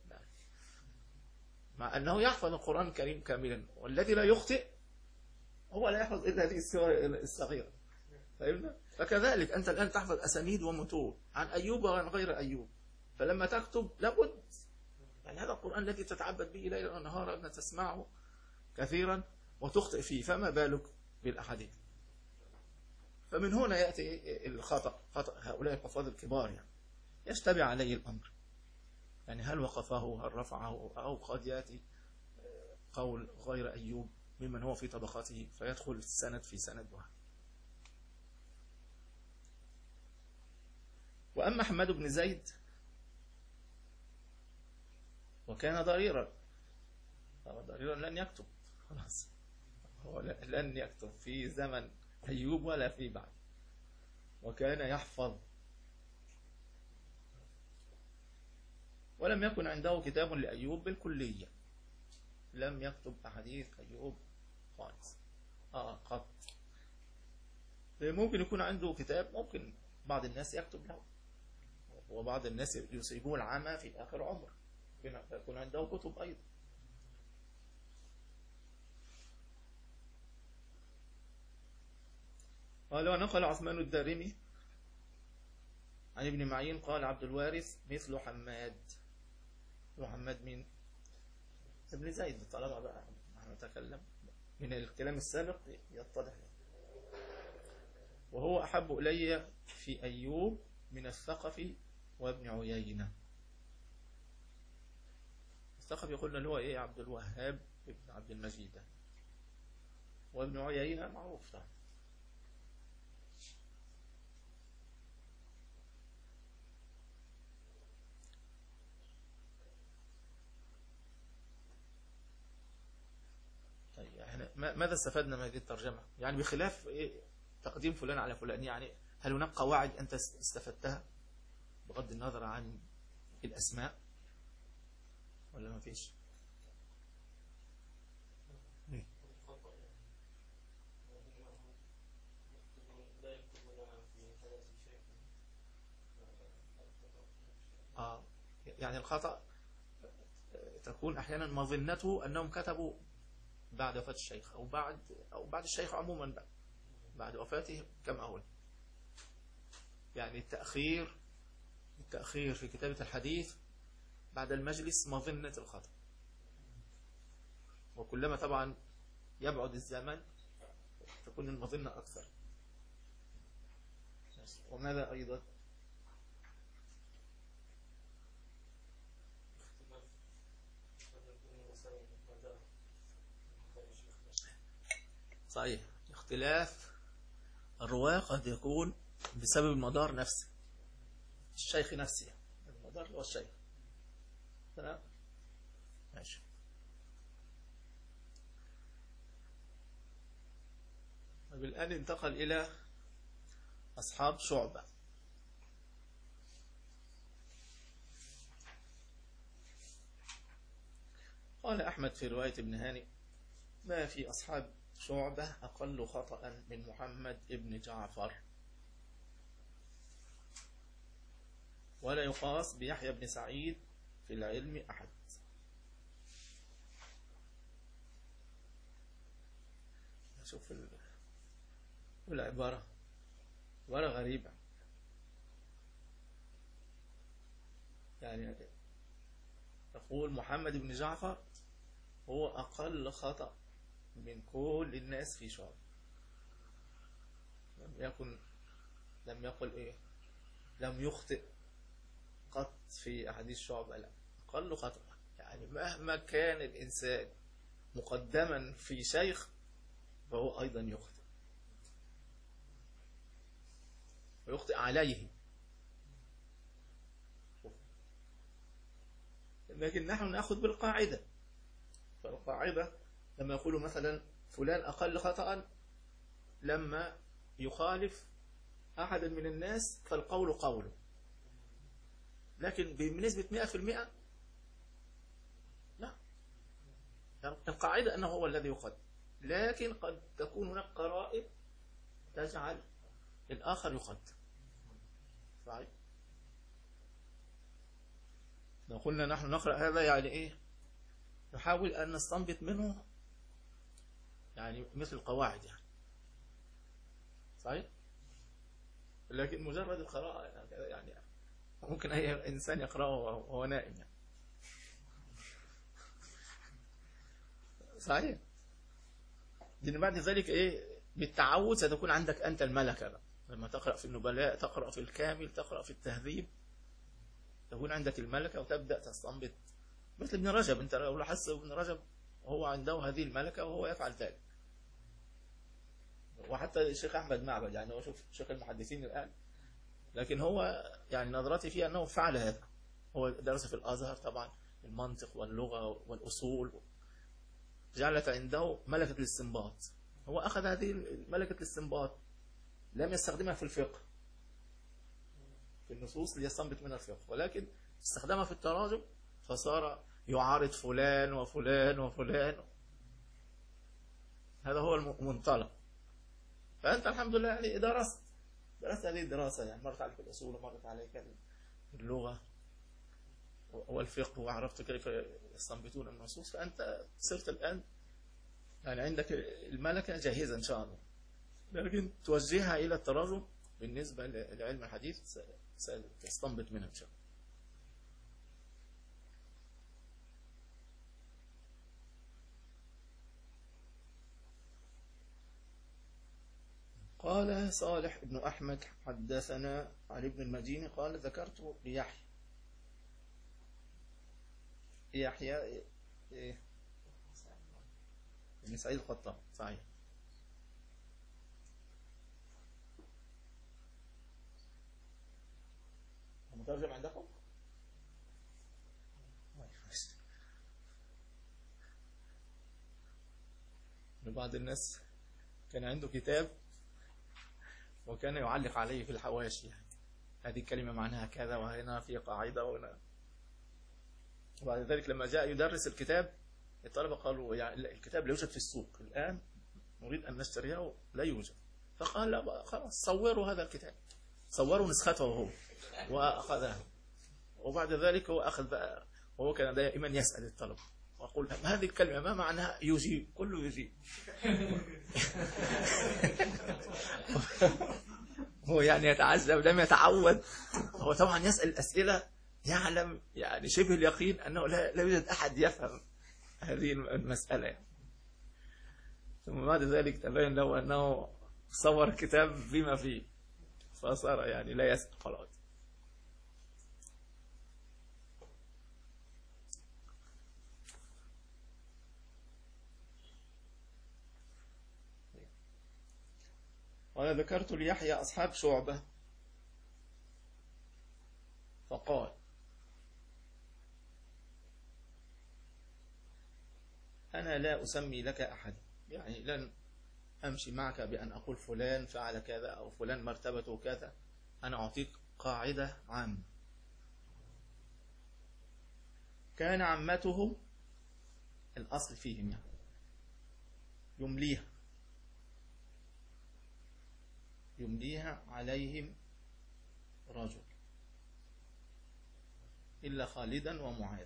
مع أنه يحفظ القرآن الكريم كاملا. والذي لا يخطئ هو لا يحفظ إلا هذه السور الصغيرة. فهمنا؟ فكذلك أنت الآن تحفظ أسانيد ومتون عن أيوب وعن غير أيوب، فلما تكتب لابد يعني هذا القرآن الذي تتعبد به ليلا ونهارا أن تسمعه كثيرا وتخطئ فيه، فما بالك بالأحاديث. فمن هنا يأتي الخطأ، خطأ هؤلاء الحفاظ الكبار، يعني يشتبه عليه الأمر، يعني هل وقفه هل رفعه، أو قد يأتي قول غير أيوب ممن هو في طبقاته فيدخل السند في سند واحد. وأما حماد بن زيد وكان ضريرا، ضريرا لن يكتب خلاص، هو لن يكتب في زمن أيوب ولا في بعد، وكان يحفظ، ولم يكن عنده كتاب لأيوب بالكلية، لم يكتب أحاديث أيوب خالص آه قط. ممكن يكون عنده كتاب، ممكن بعض الناس يكتب له، وبعض الناس يصيبوه العمى في آخر عمر، يكون عنده كتب أيضا. قال ونقل عثمان الدارمي عن ابن معين قال عبد الوارث مثل حماد. محمد مين؟ ابن زيد، طالما بقى نحن نتكلم من الكلام السابق يتضح. وهو أحب إلي في أيوب من الثقفي وابن عيينة. الثقفي قلنا اللي هو إيه؟ عبد الوهاب ابن عبد المجيد، وابن عيينة معروف طبعا. ماذا استفدنا من هذه الترجمة؟ يعني بخلاف إيه تقديم فلان على فلان، يعني هل هناك قواعد أنت استفدتها بغض النظر عن الأسماء ولا ما فيش؟ آه يعني الخطأ تكون أحيانا مظنته أنهم كتبوا بعد وفاة الشيخ أو بعد أو بعد الشيخ عموما بقى بعد وفاته كما أقول. يعني التأخير التأخير في كتابة الحديث بعد المجلس مظنة الخطأ، وكلما طبعا يبعد الزمن تكون المظنة أكثر. وماذا أيضا؟ صحيح، اختلاف الرواة قد يكون بسبب المدار نفسه، الشيخ نفسه، المدار هو الشيخ. تمام ماشي. طيب الآن انتقل إلى أصحاب شعبة. قال أحمد في رواية ابن هانئ ما في أصحاب شعبة أقل خطأ من محمد ابن جعفر، ولا يقاس بيحيى بن سعيد في العلم أحد. شوف العبارة، عبارة غريبة، يعني تقول محمد بن جعفر هو أقل خطأ من كل الناس في شعب. لم يكن لم يقل إيه لم يخطئ قط في أحاديث شعبة، لا أقل خطأ. يعني مهما كان الإنسان مقدما في شيخ فهو أيضا يخطئ ويخطئ عليه. لكن نحن نأخذ بالقاعدة، فالقاعدة لما يقولوا مثلا فلان أقل خطأ لما يخالف أحدا من الناس فالقول قوله، لكن بنسبة مئة في المئة لا، القاعدة أنه هو الذي يقدم، لكن قد تكون هناك قرائن تجعل الآخر يقدم. صحيح؟ لو قلنا نحن نقرأ هذا يعني إيه؟ نحاول أن نستنبط منه يعني مثل القواعد يعني. صحيح؟ لكن مجرد القراءة يعني ممكن أي إنسان يقرأه وهو نائم يعني. صحيح؟ لأن بعد ذلك إيه؟ بالتعود ستكون عندك أنت الملكة بقى. لما تقرأ في النبلاء، تقرأ في الكامل، تقرأ في التهذيب، تكون عندك الملكة وتبدأ تستنبط. مثل ابن رجب، أنت لو لاحظت ابن رجب هو عنده هذه الملكة وهو يفعل ذلك. وحتى الشيخ أحمد معبد يعني هو شوف شيخ المحدثين الآن، لكن هو يعني نظرتي فيه أنه فعل هذا. هو درس في الأزهر طبعا المنطق واللغة والأصول، جعلت عنده ملكة الاستنباط. هو أخذ هذه ملكة الاستنباط لم يستخدمها في الفقه في النصوص ليستنبط منها الفقه، ولكن استخدمها في التراجم فصار يعارض فلان وفلان وفلان. هذا هو المنطلق. فأنت الحمد لله يعني درست درست هذه الدراسة، يعني مرت عليك الأصول ومرت عليك اللغة والفقه وعرفت كيف يستنبطون النصوص، فأنت صرت الآن يعني عندك الملكة جاهزة إن شاء الله، لكن توجهها إلى التراجم بالنسبة لعلم الحديث ستستنبط منها إن شاء الله. قال صالح بن أحمد حدثنا علي بن المديني قال ذكرت ليحيى يحيى إيه بن سعيد القطان. صحيح. المترجم عندكم؟ بعض الناس كان عنده كتاب وكان يعلق عليه في الحواشي يعني هذه الكلمة معناها كذا وهنا في قاعدة وهنا. وبعد ذلك لما جاء يدرس الكتاب الطلبة قالوا يعني الكتاب لا يوجد في السوق الآن، نريد أن نشتريه لا يوجد. فقال لا خلاص صوروا هذا الكتاب، صوروا نسخته هو وأخذها. وبعد ذلك هو أخذ بقى، وهو كان دائما يسأل الطلبة وأقول هذه الكلمة ما معناها؟ يجيب، كله يجيب. هو يعني يتعجب لم يتعود. هو طبعا يسأل الأسئلة يعلم يعني شبه اليقين أنه لا, لا يوجد أحد يفهم هذه المسألة يعني. ثم بعد ذلك تبين له أنه صور كتاب بما فيه فصار يعني لا يسأل خلاص. وأنا ذكرت ليحيى أصحاب شعبة فقال أنا لا أسمي لك أحد، يعني لن أمشي معك بأن أقول فلان فعل كذا أو فلان مرتبته كذا، أنا أعطيك قاعدة عامة. كان عمتهم الأصل فيهم يعني يمليها يمليها عليهم رجل إلا خالدا ومعاذ.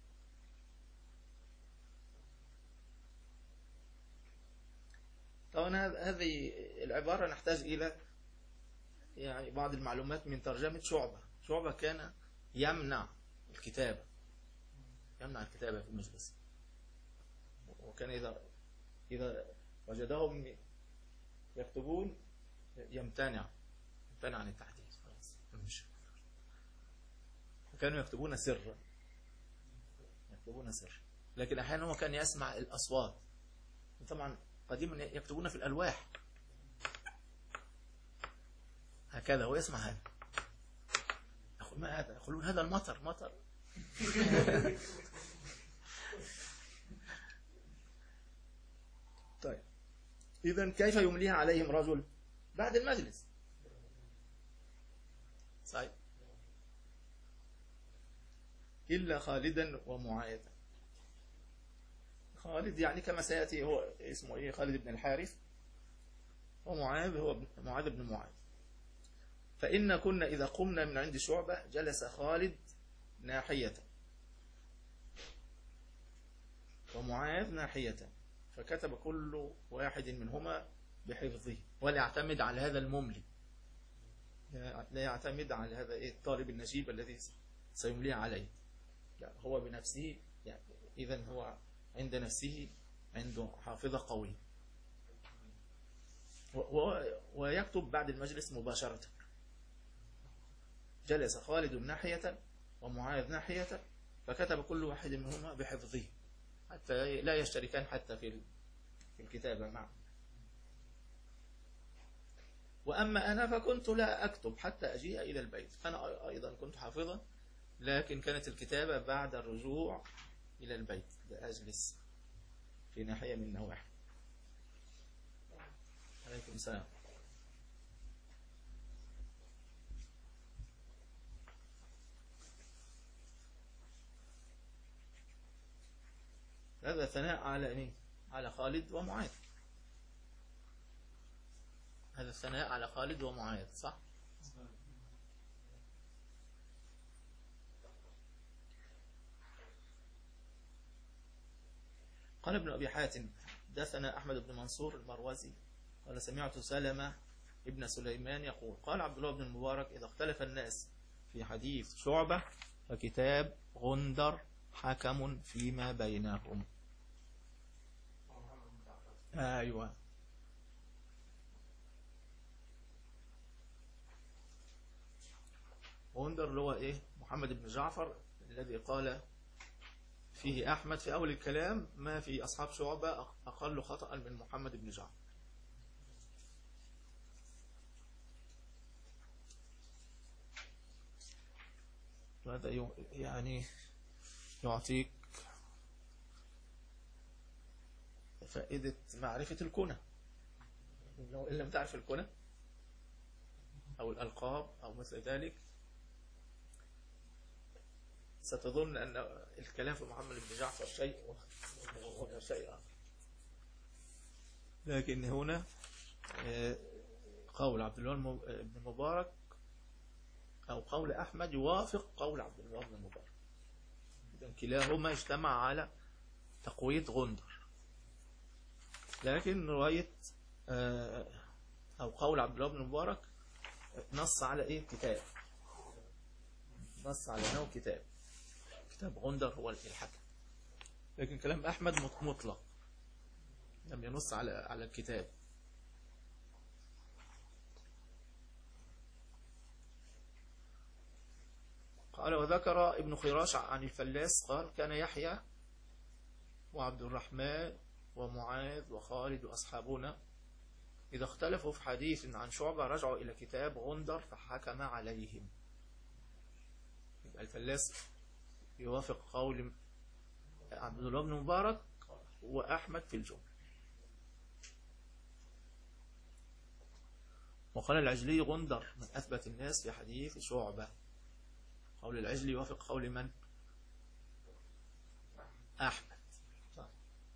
طبعا هذه العبارة نحتاج إلى يعني بعض المعلومات من ترجمة شعبة. شعبة كان يمنع الكتابة يمنع الكتابة في المجلس، وكان إذا إذا وجدهم يكتبون يمتنع يمتنع عن التحديث خلاص. وكانوا يكتبون سرا يكتبون سرا لكن أحيانا هو كان يسمع الأصوات. طبعا قديما يكتبون في الألواح هكذا، هو يسمع هذا يقول ما هذا؟ يقولون هذا المطر مطر. طيب إذن كيف يمليها عليهم رجل بعد المجلس؟ صحيح. إلا خالدا ومعاذا. خالد يعني كما سيأتي هو اسمه إيه خالد بن الحارث، ومعاذ هو معاذ بن معاذ. فإن كنا إذا قمنا من عند شعبة جلس خالد ناحية ومعاذ ناحية، فكتب كل واحد منهما بحفظه، ولا يعتمد على هذا المملي، لا يعتمد على هذا إيه الطالب النجيب الذي سيمليه عليه، لا هو بنفسه يعني. إذن هو عند نفسه عنده حافظة قوية، ويكتب بعد المجلس مباشرة. جلس خالد ناحية ومعاذ ناحية، فكتب كل واحد منهما بحفظه حتى لا يشتركان حتى في الكتابة معه. وأما أنا فكنت لا أكتب حتى أجيء إلى البيت، أنا أيضا كنت حافظا، لكن كانت الكتابة بعد الرجوع إلى البيت، لأجلس في ناحية من نواحي. عليكم السلام. هذا ثناء على إيه؟ على خالد ومعاذ. هذا الثناء على خالد ومعاذ، صح؟ قال ابن أبي حاتم حدثنا أحمد بن منصور المروزي قال سمعت سلمة ابن سليمان يقول قال عبد الله بن المبارك إذا اختلف الناس في حديث شعبة فكتاب غندر حكم فيما بينهم. أيوة. غندر اللي هو إيه؟ محمد بن جعفر الذي قال فيه أحمد في أول الكلام ما في أصحاب شعبة أقل خطأ من محمد بن جعفر. وهذا يعني يعطيك فائدة معرفة الكنى. لو إن لم تعرف الكنى أو الألقاب أو مثل ذلك ستظن أن الكلام في محمد بن جعفر شيء وهنا شيء آخر. لكن هنا قول عبد الله بن المبارك أو قول أحمد يوافق قول عبد الله بن المبارك، إذن كلاهما اجتمع على تقوية غندر. لكن رواية أو قول عبد الله بن المبارك نص على إيه؟ كتاب، نص على أنه كتاب، كتاب غندر هو الحكم. لكن كلام أحمد مطلق لم ينص على على الكتاب. قال وذكر ابن خراش عن الفلاس قال كان يحيى وعبد الرحمن ومعاذ وخالد وأصحابنا إذا اختلفوا في حديث عن شعبة رجعوا إلى كتاب غندر فحكم عليهم. يبقى الفلاس يوافق قول عبد الله بن مبارك وأحمد في الجملة. وقال العجلي غندر من أثبت الناس في حديث شعبة. قول العجلي يوافق قول من؟ أحمد. صح.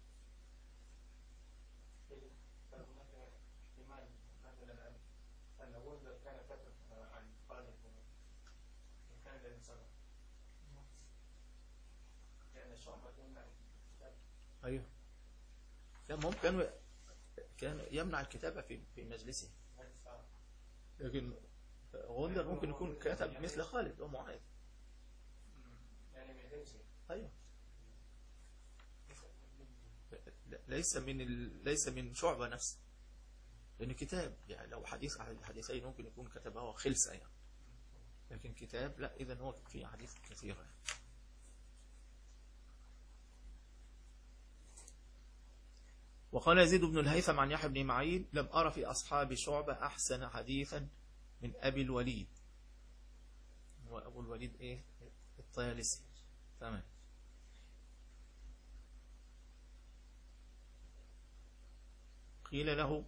أيوه. كان ممكن كان يمنع الكتابة في في مجلسه، لكن غندر ممكن يكون كاتب مثل خالد ومعاذ. أيوه. ليس من ال... ليس من شعبة نفسه، لأن كتاب يعني لو حديث أحد الحديثين ممكن يكون كتبه خلصة يعني، لكن كتاب لا، إذن هو في حديث كثيرة. وقال يزيد بن الهيثم عن يحيى بن معين لم أرى في أصحاب شعبة أحسن حديثا من أبي الوليد. هو أبو الوليد إيه؟ الطيالسي. تمام. قيل له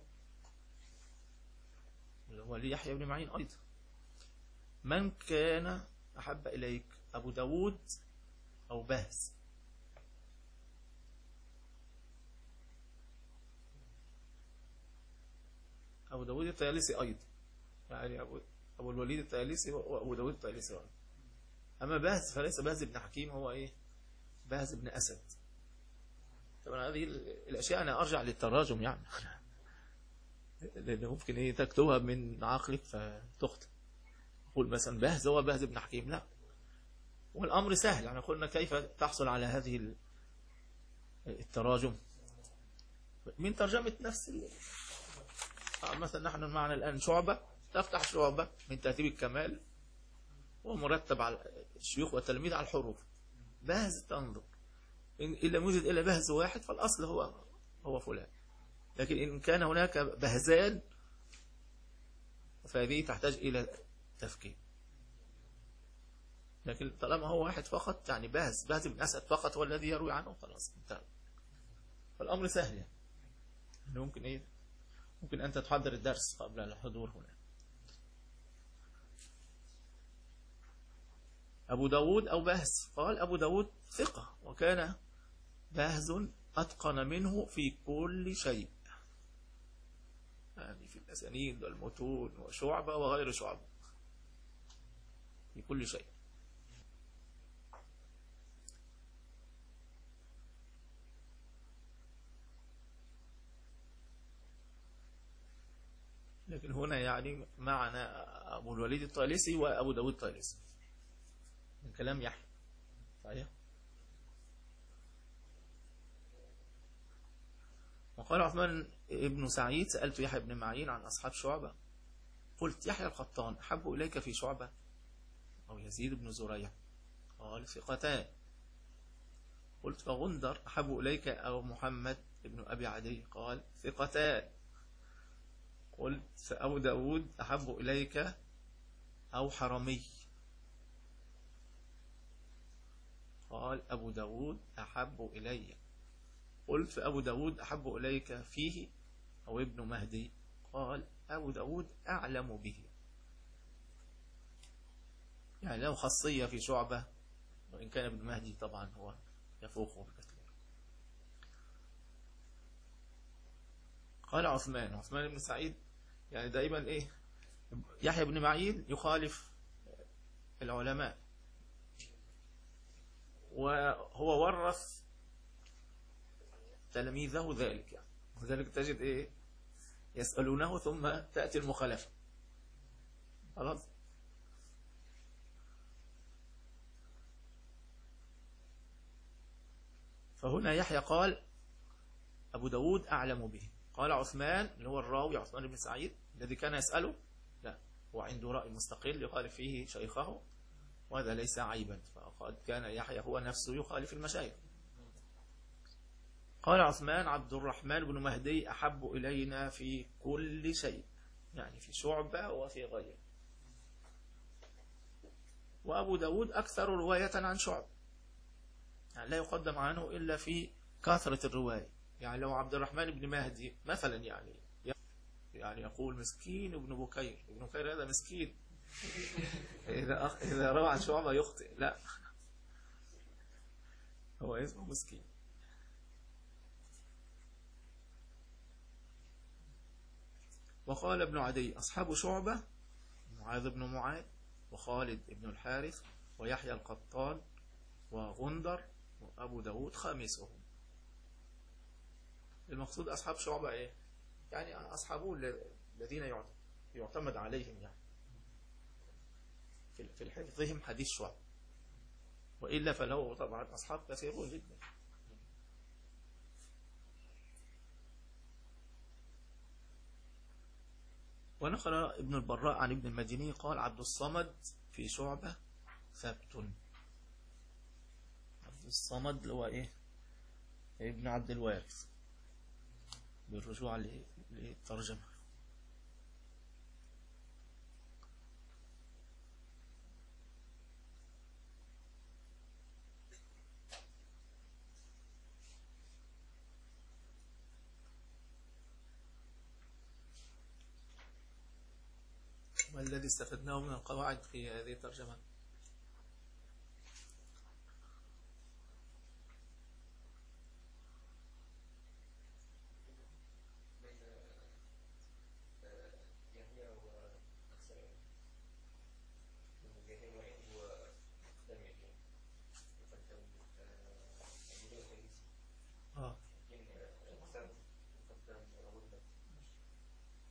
هو ليحيى بن معين أيضا من كان أحب إليك أبو داود أو بهز؟ أبو داود الطيالسي أيضا، يعني أبو, أبو الوليد الطيالسي وأبو داود الطيالسي أيضا. أما بهز فليس بهز بن حكيم، هو إيه؟ بهز بن أسد. طبعا هذه الأشياء أنا أرجع للتراجم يعني لأن ممكن إيه تكتبها من عقلك فتخطئ. قول مثلا بهز هو بهز بن حكيم، لا، والأمر سهل. يعني قلنا كيف تحصل على هذه التراجم من ترجمة نفس ال... مثلا نحن معنا الآن شعبة، تفتح شعبة من تهذيب الكمال ومرتب على الشيوخ والتلميذ على الحروف. بهز تنظر إن لم يوجد إلا بهز واحد فالأصل هو هو فلان، لكن إن كان هناك بهزان فهذه تحتاج إلى تفكير. لكن طالما هو واحد فقط، يعني بهز بهز بن أسد فقط هو الذي يروي عنه، خلاص انتهى. فالأمر سهل يعني. ممكن إيه ممكن أنت تحضر الدرس قبل الحضور هنا. أبو داود أو بهز، قال أبو داود ثقة، وكان بهز أتقن منه في كل شيء، يعني في الأسانيد والمتون وشعبة وغير شعبة، في كل شيء. لكن هنا يعني معنا أبو الوليد الطيالسي وأبو داود الطيالسي من كلام يحيى، صحيح. وقال عثمان ابن سعيد سألت يحيى بن معين عن أصحاب شعبة، قلت يحيى القطان أحب إليك في شعبة أو يزيد بن زريع؟ قال ثقتان. قلت فغندر أحب إليك أو محمد ابن أبي عدي؟ قال ثقتان. قلت فأبو داود أحب إليك أو حرمي؟ قال أبو داود أحب إلي. قلت فأبو داود أحب إليك فيه أو ابن مهدي؟ قال أبو داود أعلم به. يعني له خاصية في شعبة، وإن كان ابن مهدي طبعا هو يفوقه بكثير. قال عثمان عثمان بن سعيد يعني دائما إيه يحيى بن معين يخالف العلماء، وهو ورث تلاميذه ذلك، يعني وذلك تجد إيه يسألونه ثم تأتي المخالفة. خلاص. فهنا يحيى قال أبو داود أعلم به. قال عثمان اللي هو الراوي عثمان بن سعيد الذي كان يسأله، لا، هو عنده رأي مستقل يخالف فيه شيخه، وهذا ليس عيبا، فقد كان يحيى هو نفسه يخالف المشايخ. قال عثمان عبد الرحمن بن مهدي أحب إلينا في كل شيء، يعني في شعبة وفي غيره. وأبو داود أكثر رواية عن شعبة، يعني لا يقدم عنه إلا في كثرة الرواية. يعني لو عبد الرحمن بن مهدي مثلا يعني يعني يقول مسكين ابن بكير، ابن بكير هذا مسكين إذا أخ... إذا روى عن شعبة يخطئ، لا، هو اسمه مسكين. وقال ابن عدي أصحاب شعبة معاذ بن معاذ وخالد بن الحارث ويحيى القطان وغندر وأبو داود خامسهم. المقصود أصحاب شعبة إيه؟ يعني أصحابه الذين يعتمد عليهم، يعني في حفظهم حديث شعبة، وإلا فله طبعا أصحاب كثيرون جدا. ونقل ابن البراء عن ابن المديني قال عبد الصمد في شعبة ثبت. عبد الصمد اللي هو إيه؟ ابن عبد الوارث، بالرجوع للترجمة. ما الذي استفدناه من القواعد في هذه الترجمة؟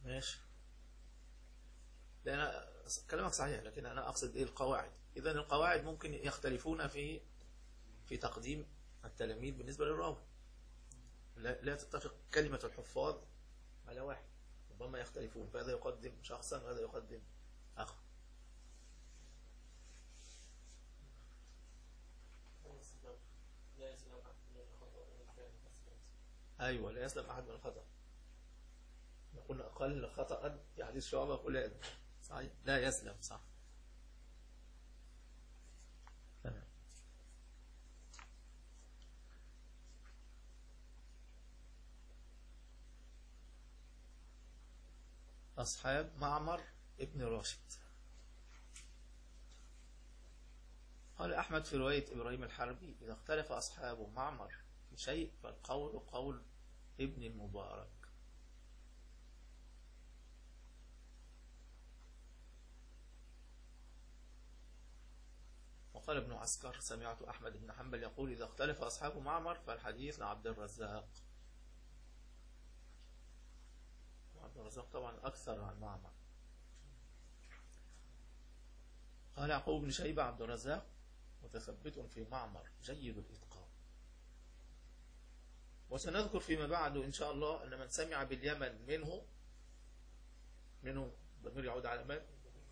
ماشي. لأن كلامك صحيح، لكن أنا أقصد إيه القواعد. إذن القواعد ممكن يختلفون في في تقديم التلاميذ بالنسبة للراوي. لا, لا تتفق كلمة الحفاظ على واحد، ربما يختلفون، فهذا يقدم شخصا وهذا يقدم آخر. أيوة، لا يسلم أحد من الخطأ. نقول أقل خطأ في حديث شعبة فلان، صحيح، لا يسلم، صح. تمام. أصحاب معمر ابن راشد. قال أحمد في رواية إبراهيم الحربي: إذا اختلف أصحاب معمر في شيء فالقول قول ابن المبارك. وقال ابن عسكر: سمعت أحمد بن حنبل يقول: إذا اختلف أصحاب معمر فالحديث لعبد الرزاق. عبد الرزاق طبعا أكثر عن معمر. قال يعقوب بن شيبة: عبد الرزاق متثبت في معمر جيد الإتقان. وسنذكر فيما بعد إن شاء الله أن من سمع باليمن منه منه ضمير يعود على من؟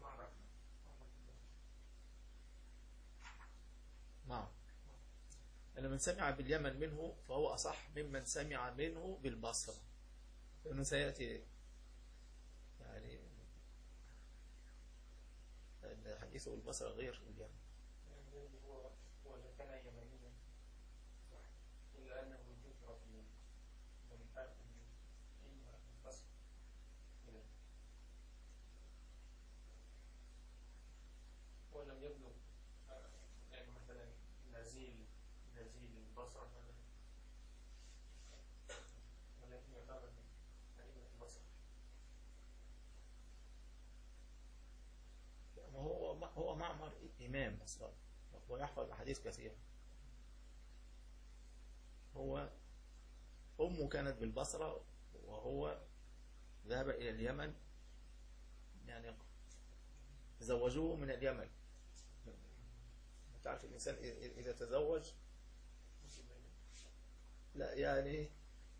معمر. أن من سمع باليمن منه فهو أصح ممن سمع منه بالبصرة، لأنه سيأتي يعني أن حديثه بالبصرة غير اليمن. هو هو إذا كان يمنيا إلا أنه يذكر في من فرق من البصرة إلى ولم يبلغ يعني مثلا نزيل نزيل البصرة ولكن يعتبر تقريبا البصرة. هو هو معمر إمام أصلا ويحفظ أحاديث كثيرة. هو أمه كانت بالبصرة وهو ذهب إلى اليمن، يعني زوجوه من اليمن. تعرف الإنسان إذا تزوج، لا يعني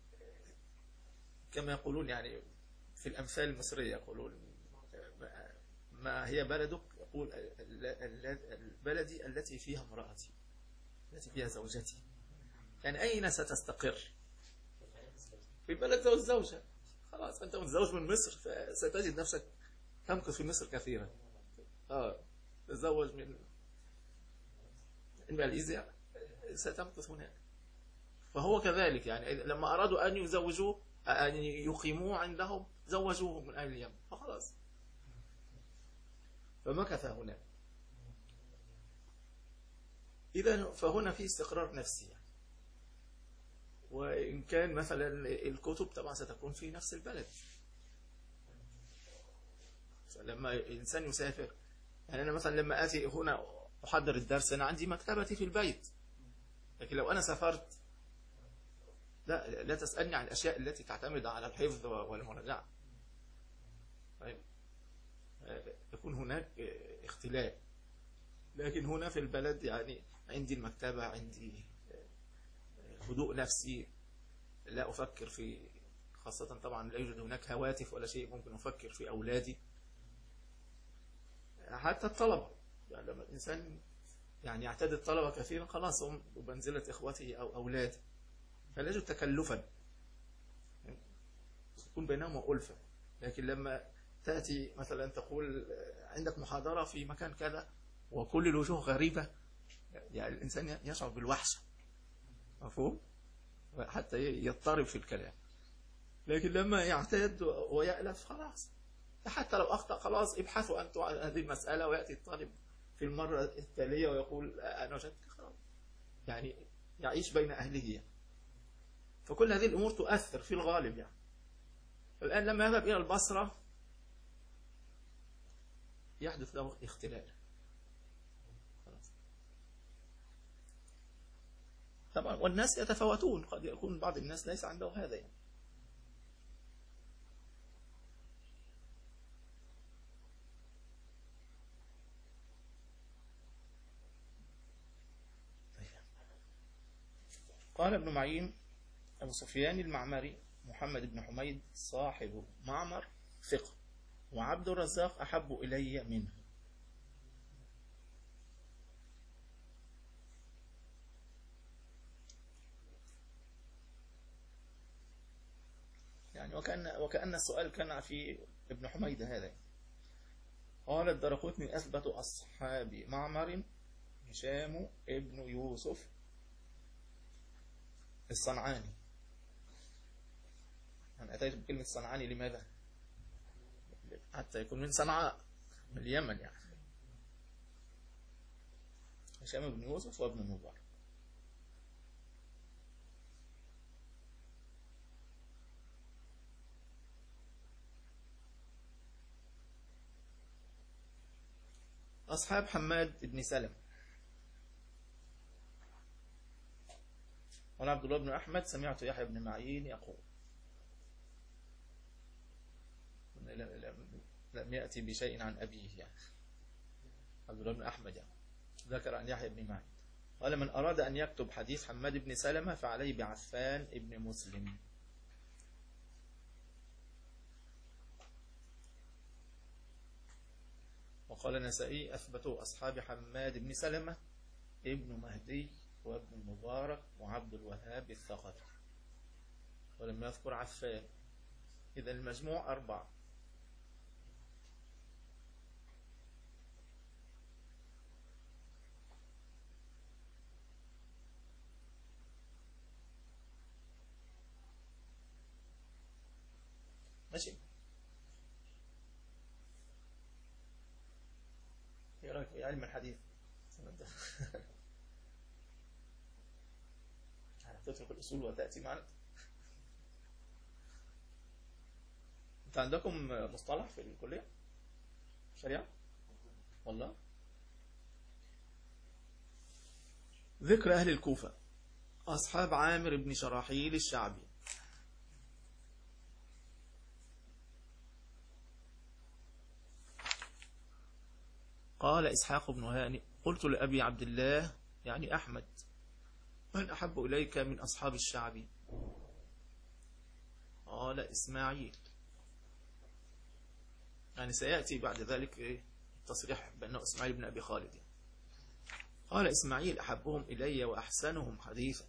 كما يقولون يعني في الأمثال المصرية يقولون: ما هي بلدك؟ يقول: بلدي التي فيها امرأتي، التي فيها زوجتي. يعني أين ستستقر؟ في بلد زوج الزوجة. خلاص أنت متزوج من مصر فستجد نفسك تمكث في مصر كثيرا. آه تتزوج من ماليزيا ستمكث هناك. فهو كذلك، يعني لما أرادوا أن يزوجوه أن يقيموه عندهم زوجوه من أهل اليمن فخلاص، فمكث هناك. إذا فهنا في استقرار نفسي يعني. وإن كان مثلا الكتب طبعا ستكون في نفس البلد. لما الإنسان يسافر، يعني أنا مثلا لما آتي هنا أحضر الدرس أنا عندي مكتبتي في البيت، لكن لو أنا سافرت لا لا تسألني عن الأشياء التي تعتمد على الحفظ والمراجعة. طيب يكون هناك اختلاف. لكن هنا في البلد يعني عندي المكتبة، عندي هدوء نفسي، لا أفكر في، خاصة طبعا لا يوجد هناك هواتف ولا شيء ممكن أفكر في أولادي. حتى الطلبة يعني لما الإنسان يعني يعتاد الطلبة كثيرا خلاص هم بمنزلة إخوته أو أولاده، فلا يوجد تكلفا، يكون بينهم ألفة. لكن لما تأتي مثلا تقول عندك محاضرة في مكان كذا وكل الوجوه غريبة، يعني الإنسان يشعر بالوحشة، مفهوم؟ حتى يضطرب في الكلام. لكن لما يعتاد ويألف خلاص، حتى لو أخطأ خلاص ابحثوا أنتوا عن هذه المسألة، ويأتي الطالب في المرة التالية ويقول أنا وجدت خلاص، يعني يعيش بين أهله. فكل هذه الأمور تؤثر في الغالب يعني. الآن لما يذهب إلى البصرة يحدث له اختلال. خلاص. طبعا والناس يتفاوتون، قد يكون بعض الناس ليس عنده هذا يعني. قال ابن معين: أبو سفيان المعمري محمد بن حميد صاحب معمر ثقة، وعبد الرزاق أحب إلي منه. يعني وكأن, وكأن السؤال كان في ابن حميد هذا. قال الدرقطني: أثبت أصحاب معمر هشام ابن يوسف الصنعاني. أنا أتيت بكلمة صنعاني لماذا؟ حتى يكون من صنعاء، من اليمن يعني. هشام بن يوسف وابن المبارك. أصحاب حماد بن سلم. قال عبد الله بن أحمد: سمعت يحيى بن معين يقول: لم يأتي بشيء عن أبيه يعني. عبد الله بن أحمد يعني ذكر عن يحيى بن معين قال: من أراد أن يكتب حديث حماد بن سلمة فعليه بعفان ابن مسلم. وقال النسائي: أثبتوا أصحاب حماد بن سلمة ابن مهدي وابن المبارك وعبد الوهاب الثقفي، ولم يذكر عفان. إذا المجموع أربعة. ماشي. ايه رايك في علم الحديث؟ هتترك الأصول وتأتي معنا. أنت عندكم مصطلح في الكلية شريعة؟ والله. ذكر أهل الكوفة: أصحاب عامر بن شراحيل الشعبي. قال إسحاق بن هانئ: قلت لأبي عبد الله يعني أحمد: من أحب إليك من أصحاب الشعبي؟ قال: إسماعيل. يعني سيأتي بعد ذلك إيه التصريح بأنه إسماعيل بن أبي خالد. قال: إسماعيل أحبهم إلي وأحسنهم حديثا.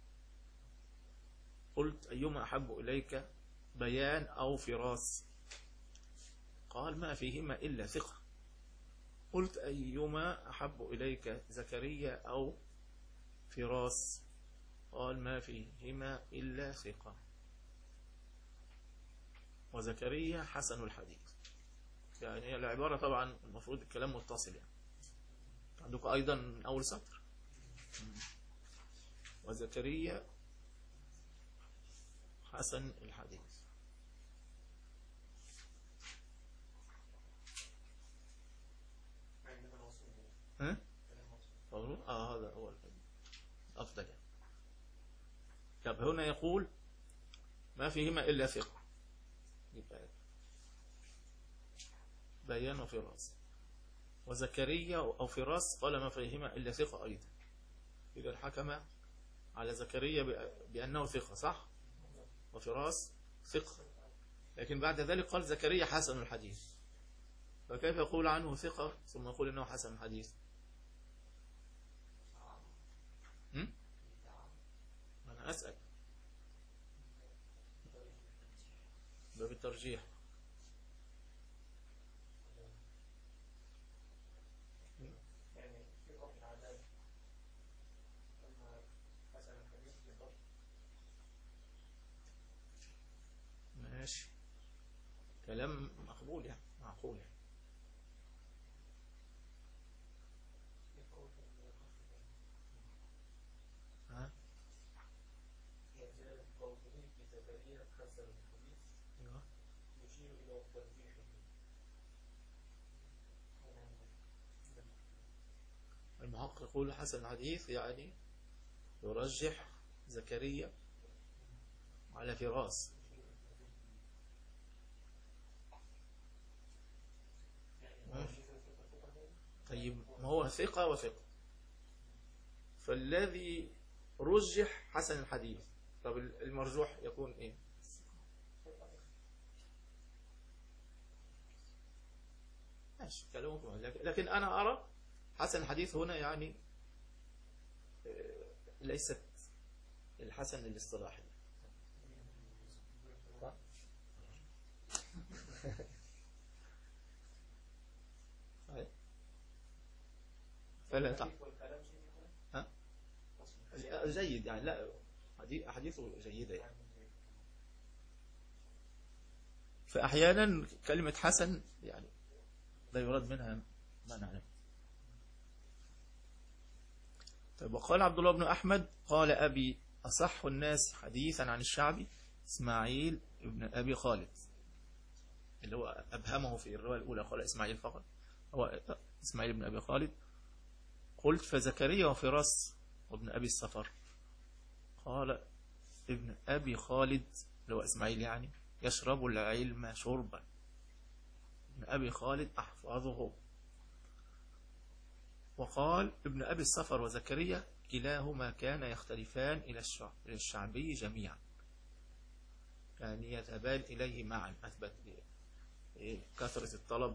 قلت: أيما أحب إليك، بيان أو فراس؟ قال: ما فيهما إلا ثقة. قلت: أيما أحب إليك، زكريا أو فراس؟ قال: ما فيهما إلا ثقة. وزكريا حسن الحديث. يعني العبارة طبعا المفروض الكلام متصل يعني. عندك أيضا من أول سطر: وزكريا حسن الحديث. ها؟ آه هذا هو الأفضل يعني. طب هنا يقول: ما فيهما إلا ثقة، يبقى بيان وفراس. وزكريا أو فراس قال: ما فيهما إلا ثقة أيضا. إذا حكم على زكريا بأنه ثقة، صح؟ وفراس ثقة. لكن بعد ذلك قال: زكريا حسن الحديث. فكيف يقول عنه ثقة ثم يقول إنه حسن الحديث؟ هم؟ أنا أسأل باب الترجيح. يعني في قول العدالة لما حسن الحديث بالضبط. ماشي، كلام مقبول يعني، معقول يعني. ها؟ وزيادة قوله بزكريا حسن الحديث أيوه. يشير إلى ترجيحه. المحقق يقول حسن الحديث يعني يرجح زكريا على فراس. طيب ما هو ثقة وثقة، فالذي رجح حسن الحديث. طب المرجوح يكون ايه؟ ماشي كلامكم، لكن انا ارى حسن الحديث هنا يعني ليست الحسن الاصطلاحي. صح؟ فلا تعرف. ها؟ جيد يعني، لا حديثه جيدة يعني. فأحيانا كلمة حسن يعني لا يراد منها ما نعلم. طيب وقال عبد الله بن أحمد قال أبي أصح الناس حديثا عن الشعبي إسماعيل ابن أبي خالد، اللي هو أبهمه في الرواية الأولى قال إسماعيل فقط، هو إسماعيل ابن أبي خالد. قلت فزكريا وفراس وابن أبي السفر. قال ابن أبي خالد اللي هو إسماعيل يعني يشرب العلم شربا، ابن أبي خالد أحفظه. وقال ابن أبي السفر وزكريا كلاهما كان يختلفان إلى الشعبي جميعا، يعني يذهبان إليه معا، أثبت كثرة الطلب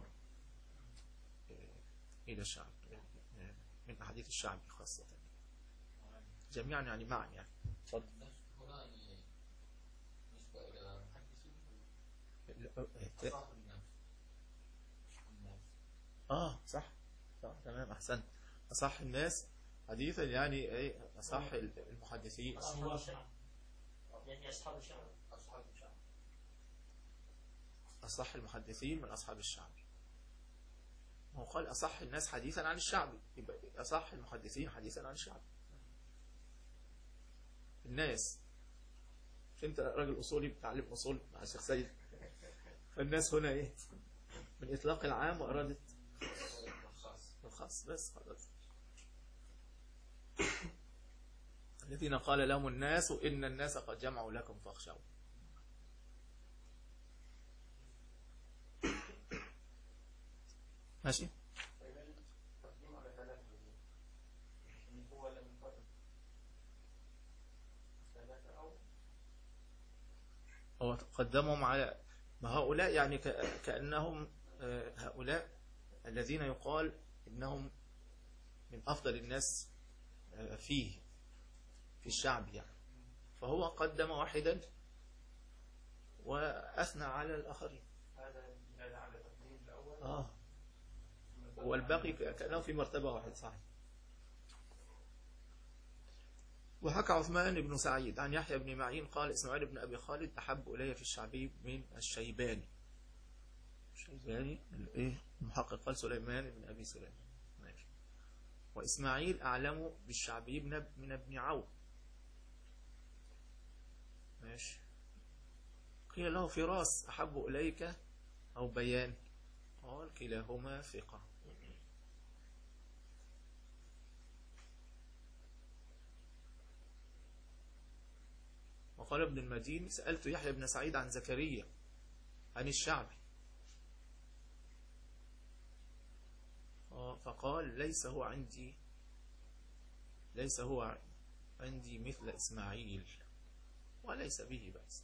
إلى الشعب من أحاديث الشعب خاصة جميعا يعني معا يعني. آه صح صح تمام أحسن. أصح الناس حديثا يعني إيه؟ أصح المحدثين يعني أصحاب الشعب أصحاب الشعب أصح المحدثين من أصحاب الشعب. هو قال أصح الناس حديثا عن الشعب، يبقى أصح المحدثين حديثا عن الشعب. الناس مش أنت راجل أصولي بتعلم أصول مع الشيخ سيد، فالناس هنا إيه من إطلاق العام وأرادت الخاص بس خلاص. الذين قال لهم الناس إن الناس قد جمعوا لكم فاخشوا. ماشي. هو قدمهم على ما هؤلاء يعني كأنهم هؤلاء الذين يقال إنهم من أفضل الناس فيه في الشعب يعني، فهو قدم واحدا وأثنى على الآخرين. هذا على تقديم الأول. آه والباقي كأنه في مرتبة واحدة. صحيح. وحكى عثمان بن سعيد عن يحيى بن معين قال إسماعيل بن أبي خالد أحب إلي في الشعبي من الشيباني. الشيباني الإيه المحقق قال سليمان بن أبي سليمان. ماشي. وإسماعيل أعلم بالشعبي من ابن عون. ماشي. قيل له فراس أحب إليك أو بيان؟ قال كلاهما ثقة. وقال ابن المدين سألت يحيى بن سعيد عن زكريا عن الشعبي فقال ليس هو عندي ليس هو عندي مثل إسماعيل وليس به بأس.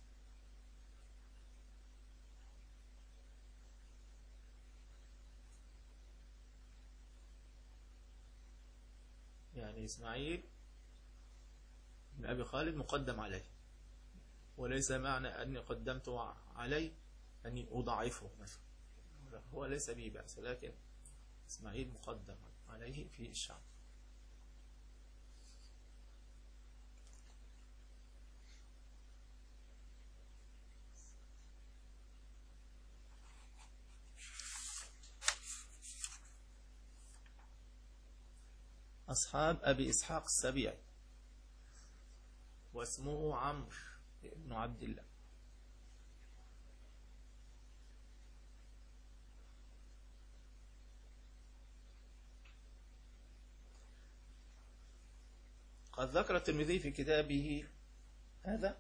يعني إسماعيل بن أبي خالد مقدم عليه، وليس معنى أني قدمته عليه أني أضعفه مثلا، هو ليس به بأس، لكن إسماعيل مقدم عليه في الشعب. أصحاب أبي إسحاق السبيعي واسمه عمرو بن عبد الله. قد ذكر الترمذي في كتابه هذا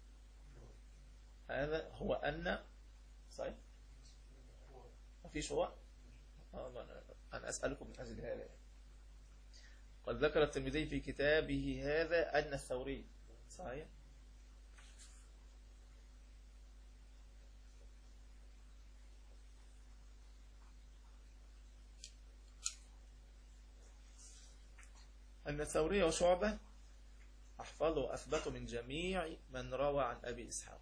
هذا هو أن صحيح ما فيش هو. أنا أسألكم من أجل هذا. قد ذكر الترمذي في كتابه هذا أن الثوري صحيح أن الثوري وشعبة أحفظوا وأثبتوا من جميع من روى عن أبي إسحاق.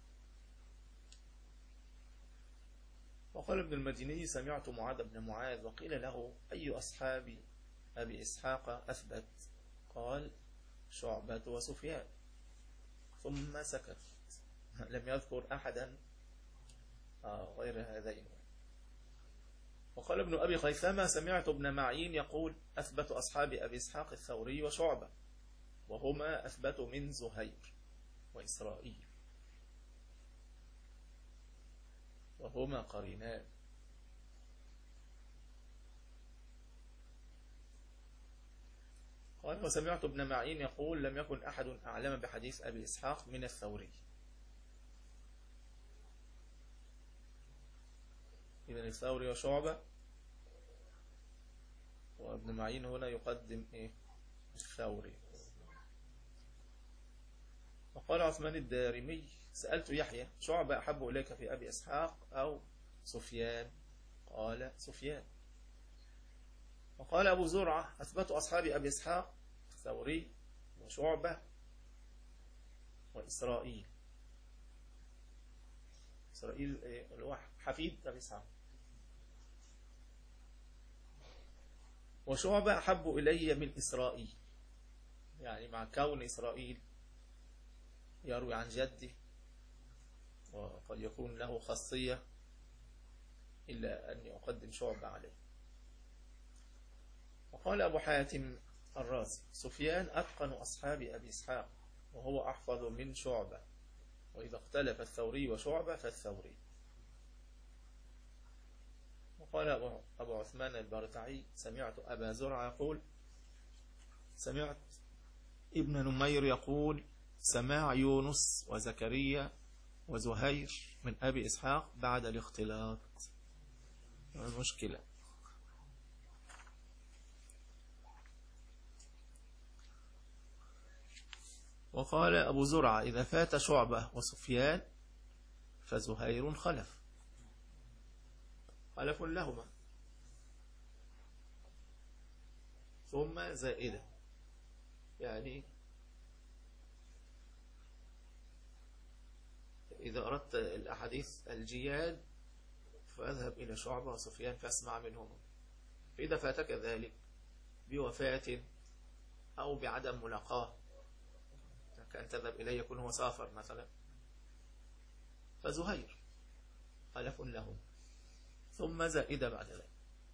وقال ابن المديني سمعت معاذ بن معاذ وقيل له أي أصحاب أبي إسحاق أثبت؟ قال شعبة وسفيان، ثم سكت، لم يذكر أحدا غير هذين. وقال ابن أبي خيثمة سمعت ابن معين يقول أثبت أصحاب أبي إسحاق الثوري وشعبة، وهما أثبتوا من زهير وإسرائيل، وهما قرينان. قال وسمعت ابن معين يقول لم يكن أحد أعلم بحديث أبي إسحاق من الثوري. إذن الثوري وشعبة، وابن معين هنا يقدم إيه؟ الثوري. وقال عثمان الدارمي سألت يحيى شعبة أحب إليك في أبي إسحاق أو سفيان؟ قال سفيان. وقال أبو زرعة أثبت أصحاب أبي إسحاق الثوري وشعبة وإسرائيل. إسرائيل اللي هو حفيد أبي إسحاق. وشعبة أحب إلي من إسرائيل، يعني مع كون إسرائيل يروي عن جده وقد يكون له خاصية إلا أني أقدم شعبة عليه. وقال أبو حاتم الرازي سفيان أتقن أصحاب أبي إسحاق وهو أحفظ من شعبة، وإذا اختلف الثوري وشعبة فالثوري. وقال أبو عثمان البرتعي سمعت أبا زرع يقول سمعت ابن نمير يقول سماع يونس وزكريا وزهير من أبي إسحاق بعد الاختلاط. المشكلة وقال أبو زرعة إذا فات شعبة وسفيان فزهير خلف خلف لهما ثم زائدة، يعني إذا أردت الأحاديث الجياد فأذهب إلى شعبة وسفيان فأسمع منهما، فإذا فاتك ذلك بوفاة أو بعدم ملاقاه كأن تذهب إليه يكون هو سافر مثلا فزهير خلف له ثم زائدة بعد ذلك.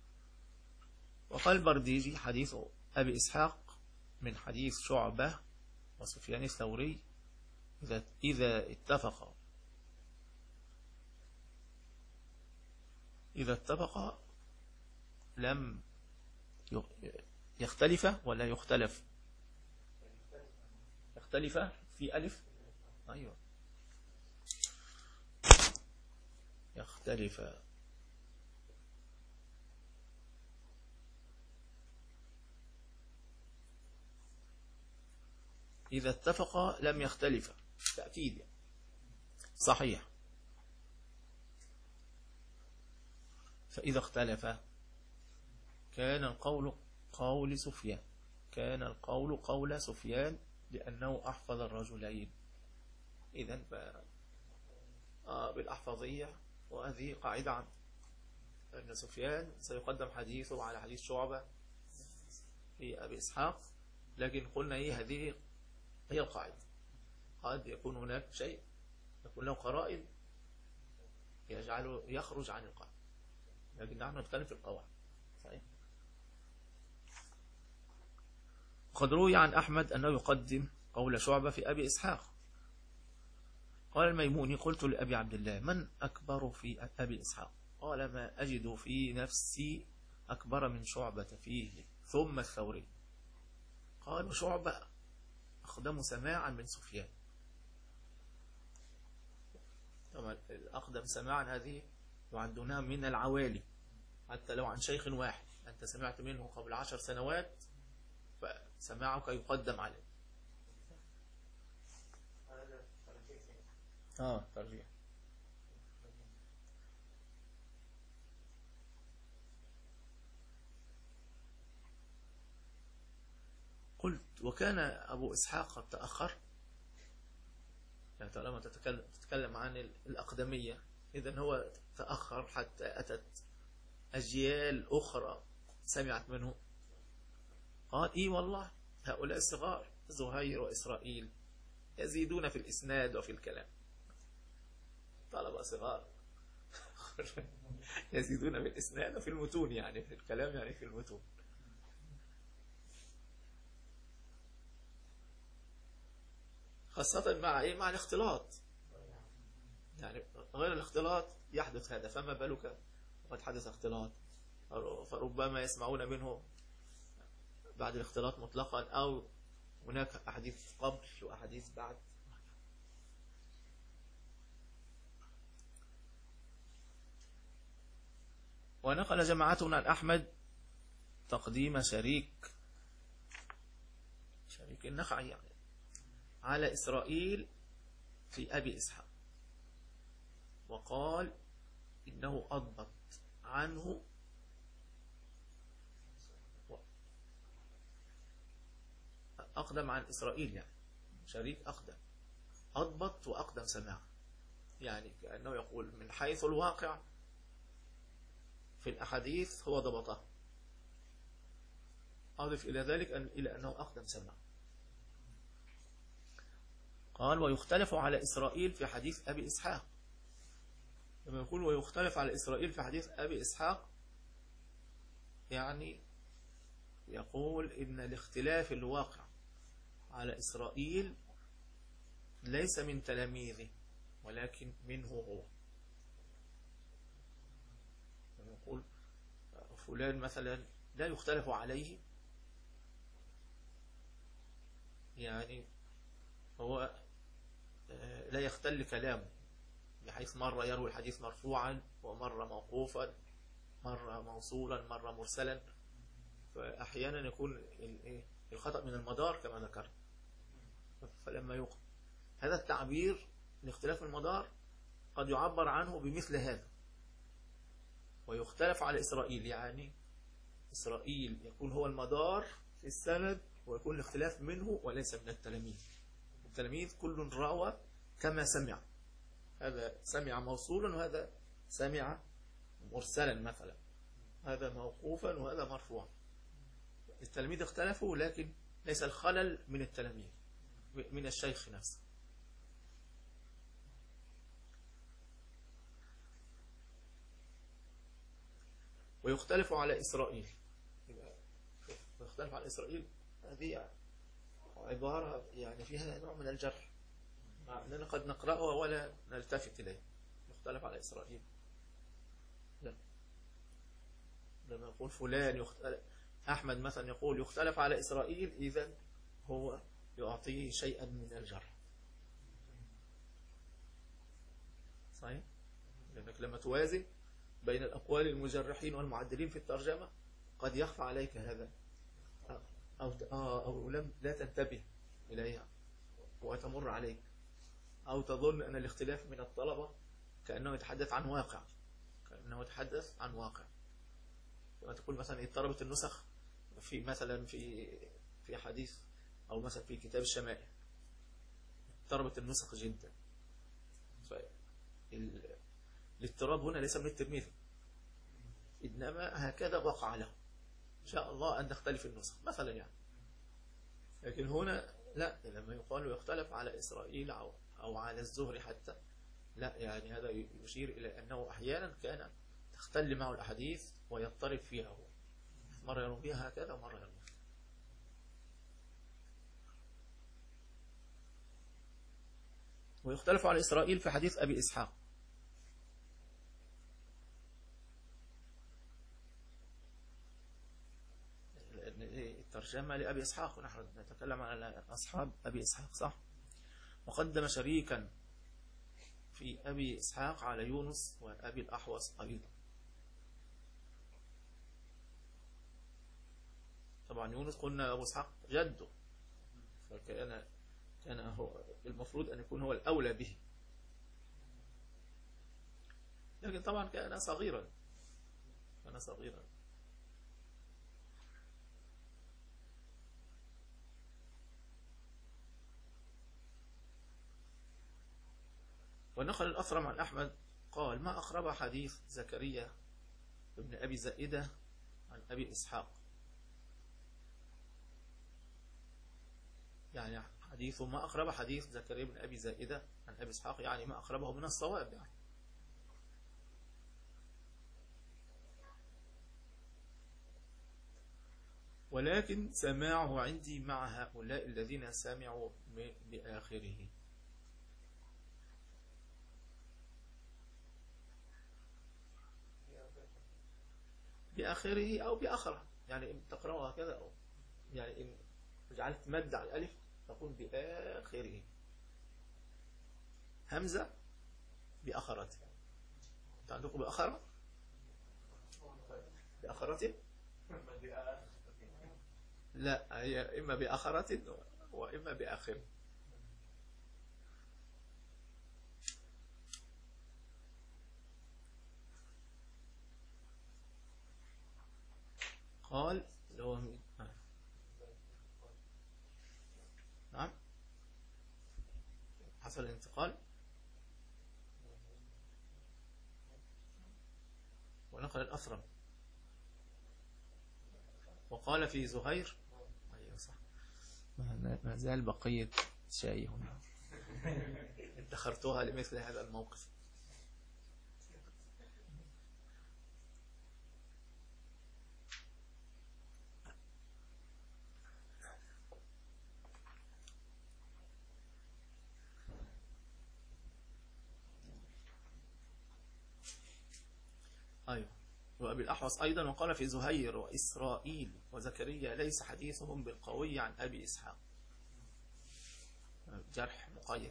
وقال البرديجي حديث أبي إسحاق من حديث شعبة وسفيان الثوري إذا إذا اتفقا إذا اتفقا لم يختلف ولا يختلف يختلف في ألف أيوة يختلف إذا اتفقا لم يختلف تأكيد صحيح. فإذا اختلف كان القول قول سفيان كان القول قول سفيان لأنه أحفظ الرجلين. إذن آه بالأحفظية، وهذه قاعدة عنه أن سفيان سيقدم حديثه على حديث شعبة في أبي إسحاق، لكن قلنا إيه هذه هي القاعدة. قد يكون هناك شيء يكون له قرائن يجعله يخرج عن القاعدة، لكن نحن نتكلم في القواعد صحيح. قد روي عن أحمد أنه يقدم قول شعبة في أبي إسحاق. قال الميموني قلت لأبي عبد الله من أكبر في أبي إسحاق؟ قال ما أجد في نفسي أكبر من شعبة فيه ثم الثوري. قال شعبة أقدم سماعا من سفيان. طبعا الأقدم سماعا هذه وعندنا من العوالي، حتى لو عن شيخ واحد أنت سمعت منه قبل عشر سنوات فسماعك يقدم عليه. هذا ترجيح. اه ترجيح. قلت وكان أبو إسحاق قد تأخر، يعني طالما تتكلم, تتكلم عن الأقدمية إذن هو تأخر حتى أتت أجيال أخرى سمعت منه. قال إيه والله هؤلاء الصغار زهير وإسرائيل يزيدون في الإسناد وفي الكلام. طلبة صغار يزيدون في الإسناد وفي المتون، يعني في الكلام يعني في المتون. خاصة مع إيه؟ مع الاختلاط، يعني غير الاختلاط يحدث هذا، فما بالك وقد حدث اختلاط، فربما يسمعون منه بعد الاختلاط مطلقا، أو هناك أحاديث قبل وأحاديث بعد. ونقل جماعة عن أحمد تقديم شريك شريك النخعي يعني على إسرائيل في أبي إسحاق، وقال إنه أضبط عنه أقدم عن إسرائيل، يعني شريك أقدم أضبط وأقدم سماع، يعني كأنه يقول من حيث الواقع في الأحاديث هو ضبطه. أضف إلى ذلك أن إلى أنه أقدم سماع. قال ويختلف على إسرائيل في حديث أبي إسحاق. لما يقول ويختلف على إسرائيل في حديث أبي إسحاق، يعني يقول إن الاختلاف الواقع على إسرائيل ليس من تلاميذه ولكن منه هو. يقول فلان مثلا لا يختلف عليه، يعني هو لا يختل كلامه، بحيث مرة يروي الحديث مرفوعا ومرة موقوفا، مرة موصولا مرة مرسلا، فأحيانا يكون الخطأ من المدار كما ذكرت. فلما يقول هذا التعبير لاختلاف المدار قد يعبر عنه بمثل هذا. ويختلف على إسرائيل، يعني إسرائيل يكون هو المدار في السند ويكون الاختلاف منه وليس من التلاميذ. التلاميذ كل روى كما سمع، هذا سمع موصولا وهذا سمع مرسلا مثلا، هذا موقوفا وهذا مرفوعا. التلاميذ اختلفوا لكن ليس الخلل من التلاميذ، من الشيخ نفسه. ويختلف على إسرائيل، ويختلف على إسرائيل هذه عبارة يعني فيها نوع من الجرح، مع أننا قد نقرأها ولا نلتفت إليه. يختلف على إسرائيل، لا. لما يقول فلان يختلف، أحمد مثلا يقول يختلف على إسرائيل، إذن هو يعطيه شيئا من الجرح. صحيح؟ لأنك لما توازن بين الأقوال المجرحين والمعدلين في الترجمة قد يخفى عليك هذا، أو, أو, أو لم لا تنتبه إليها وتمر عليك، أو تظن أن الاختلاف من الطلبة كأنه يتحدث عن واقع، كأنه يتحدث عن واقع. كما تقول مثلا اضطربت النسخ في مثلا في في حديث أو مثلا في كتاب الشمائل، اضطربت النسخ جدا. الاضطراب هنا ليس من التلميذ، إنما هكذا وقع له، إن شاء الله أن تختلف النسخ مثلا يعني. لكن هنا لا، لما يقال يختلف على إسرائيل أو, أو على الزهري حتى، لا، يعني هذا يشير إلى أنه أحيانا كان تختل معه الأحاديث ويضطرب فيها هو، مرة يروي فيها هكذا ومرة يروي. ويختلف على إسرائيل في حديث أبي إسحاق. الترجمة لأبي إسحاق ونحن نتكلم على أصحاب أبي إسحاق، صح؟ وقدم شريكا في أبي إسحاق على يونس وأبي الأحوص أيضا. طبعا يونس قلنا أبو إسحاق جده، فكان كان هو المفروض أن يكون هو الأولى به، لكن طبعا كان صغيرا كان صغيرا. ونقل الأثرم عن أحمد قال ما أقرب حديث زكريا ابن أبي زائدة عن أبي إسحاق، يعني حديثه ما أقرب حديث زكريا بن أبي زائدة عن أبي إسحاق، يعني ما أقربه من الصواب يعني. ولكن سماعه عندي مع هؤلاء الذين سمعوا بآخره. بآخره أو بآخره، يعني إن تقرأها كذا، أو يعني إن جعلت مد على الألف تقول بآخره، همزة بآخرته. عندكم بآخرة بآخرته؟ لا، هي إما بآخرة وإما بآخر. قال لو نعم حصل الانتقال. ونقل الأثرم وقال في زهير، أيوة صح، ما زال بقية شاي هنا ادخرتها لمثل هذا الموقف. أيوة. وأبي الأحوص أيضا وقال في زهير وإسرائيل وزكريا ليس حديثهم بالقوي عن أبي إسحاق، جرح مقيد.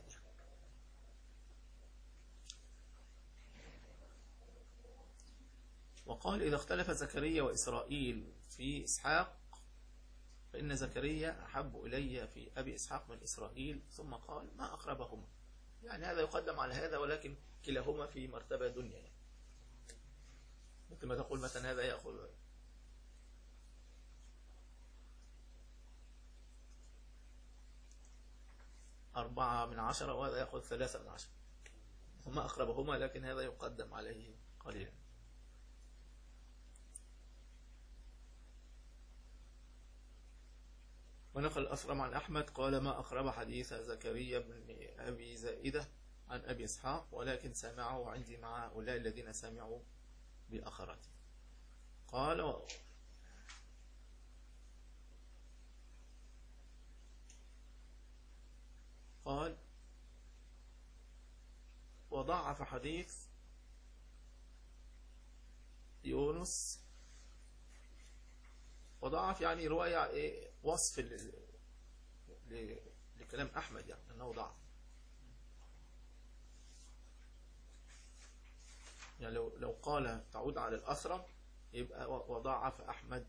وقال إذا اختلف زكريا وإسرائيل في إسحاق فإن زكريا أحب إلي في أبي إسحاق من إسرائيل، ثم قال ما أقربهما، يعني هذا يقدم على هذا، ولكن كلاهما في مرتبة دنيا، يعني مثل ما تقول مثلا هذا يأخذ أربعة من عشرة وهذا يأخذ ثلاثة من عشرة، هما أقربهما لكن هذا يقدم عليه قليلا. ونقل الأثرم عن أحمد قال ما أقرب حديث زكريا بن أبي زائدة عن أبي إسحاق، ولكن سمعه عندي مع هؤلاء الذين سمعوا بأخرته. قال و... قال وضعف حديث يونس، وضعف يعني رواية إيه وصف ل... ل... لكلام أحمد، يعني أنه ضعف، يعني لو لو قال تعود على الأثرم يبقى وضعف أحمد،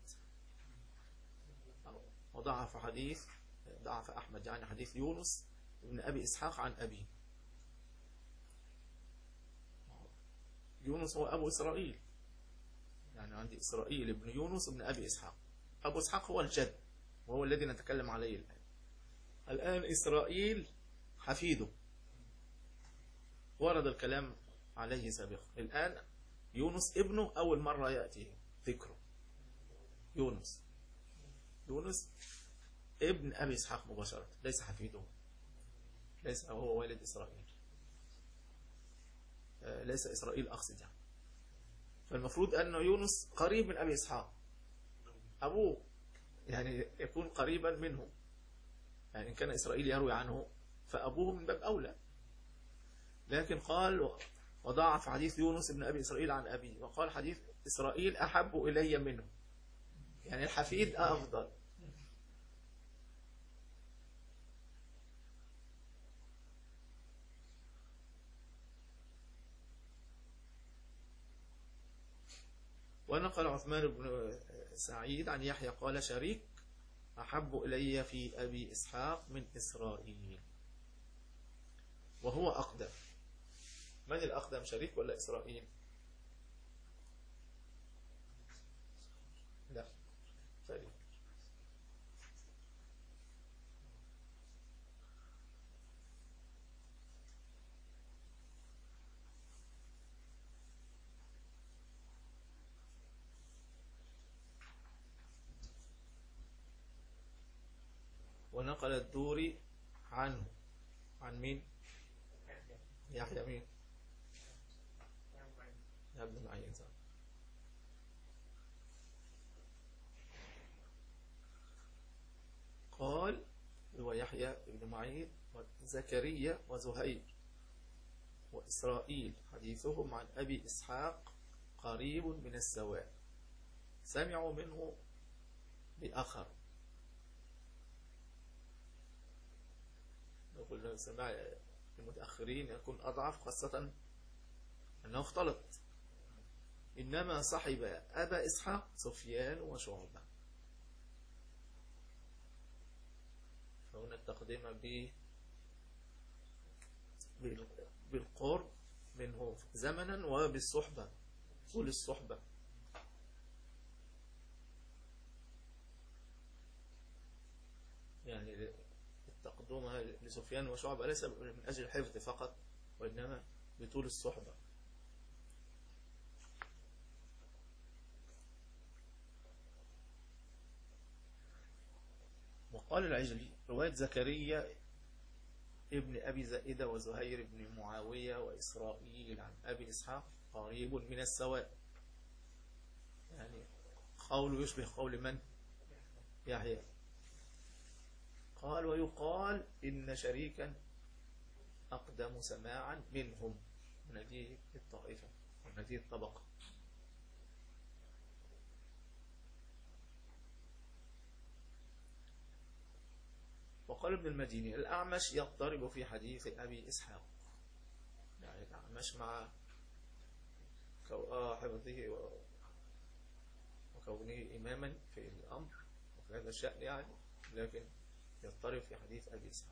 وضعف حديث ضعف أحمد يعني حديث يونس ابن أبي إسحاق عن أبيه. يونس هو أبو إسرائيل، يعني عندي إسرائيل ابن يونس ابن أبي إسحاق، أبو إسحاق هو الجد وهو الذي نتكلم عليه الآن. الآن إسرائيل حفيده ورد الكلام عليه سابقا، الآن يونس ابنه أول مرة يأتي ذكره. يونس يونس ابن أبي إسحاق مباشرة، ليس حفيده، ليس هو والد إسرائيل، ليس إسرائيل أقصد يعني. فالمفروض أن يونس قريب من أبي إسحاق، أبوه يعني يكون قريبا منه، يعني إن كان إسرائيل يروي عنه فأبوه من باب أولى. لكن قال وضعف حديث يونس ابن أبي إسرائيل عن أبيه، وقال حديث إسرائيل أحب إلي منه، يعني الحفيد أفضل. ونقل عثمان بن سعيد عن يحيى قال شريك أحب إلي في أبي إسحاق من إسرائيل وهو أقدم. من الأقدم، شريك ولا إسرائيل؟ لا، شريك. ونقل الدوري عنه عن مين؟ يحيى مين؟ يا ابن معين. قال هو يحيى بن معين وزكريا وزهير وإسرائيل حديثهم عن أبي إسحاق قريب من السواء، سمعوا منه بآخر. نقول سماع المتأخرين يكون أضعف، خاصة أنه اختلط. إنما صحب أبا إسحاق سفيان وشعبة، فهنا التقديم بالقرب منه زمنا وبالصحبة طول الصحبة. يعني التقدم لسفيان وشعبة ليس من أجل الحفظ فقط، وإنما بطول الصحبة. وقال العجلي رواية زكريا ابن أبي زائدة وزهير بن معاوية وإسرائيل عن أبي إسحاق قريب من السواء، يعني قول يشبه قول من؟ يحيى. قال ويقال إن شريكا أقدم سماعا منهم، من هذه الطائفة من هذه الطبقة. وقال ابن المديني الأعمش يضطرب في حديث أبي إسحاق، يعني الأعمش مع حفظه وكونه إماما في الأمر وفي هذا الشأن، يعني لكن يضطرب في حديث أبي إسحاق.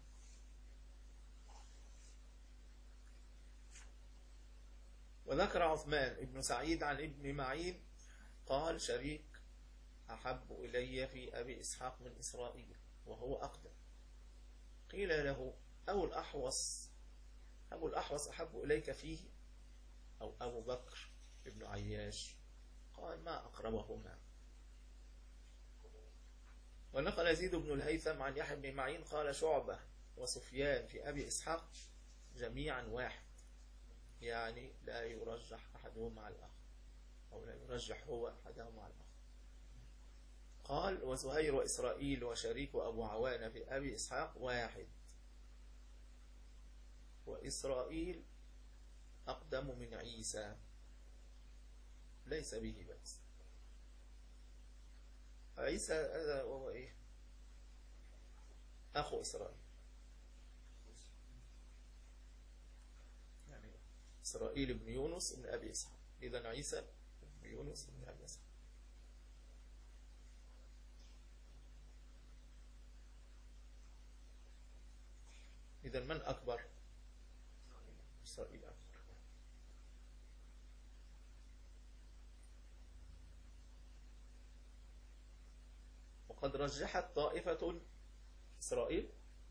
وذكر عثمان ابن سعيد عن ابن معين قال شريك أحب إلي في أبي إسحاق من إسرائيل وهو أقدم. قيل له أو الأحوص أبو الأحوص أحب إليك فيه أو أبو بكر ابن عياش؟ قال ما أقربهما. ونقل يزيد بن الهيثم عن يحيى بن معين قال شعبة وسفيان في أبي إسحاق جميعا واحد، يعني لا يرجح أحدهم مع الآخر، أو لا يرجح هو أحدهم مع الآخر. قال وزهير وإسرائيل وشريك وأبو عوانة في أبي إسحاق واحد، وإسرائيل أقدم من عيسى ليس به بأس. عيسى هذا هو إيه؟ أخو إسرائيل، يعني إسرائيل ابن يونس ابن أبي إسحاق، إذن عيسى ابن يونس ابن أبي إسحاق. إذن من أكبر؟ إسرائيل أكبر. وقد رجحت طائفة إسرائيل،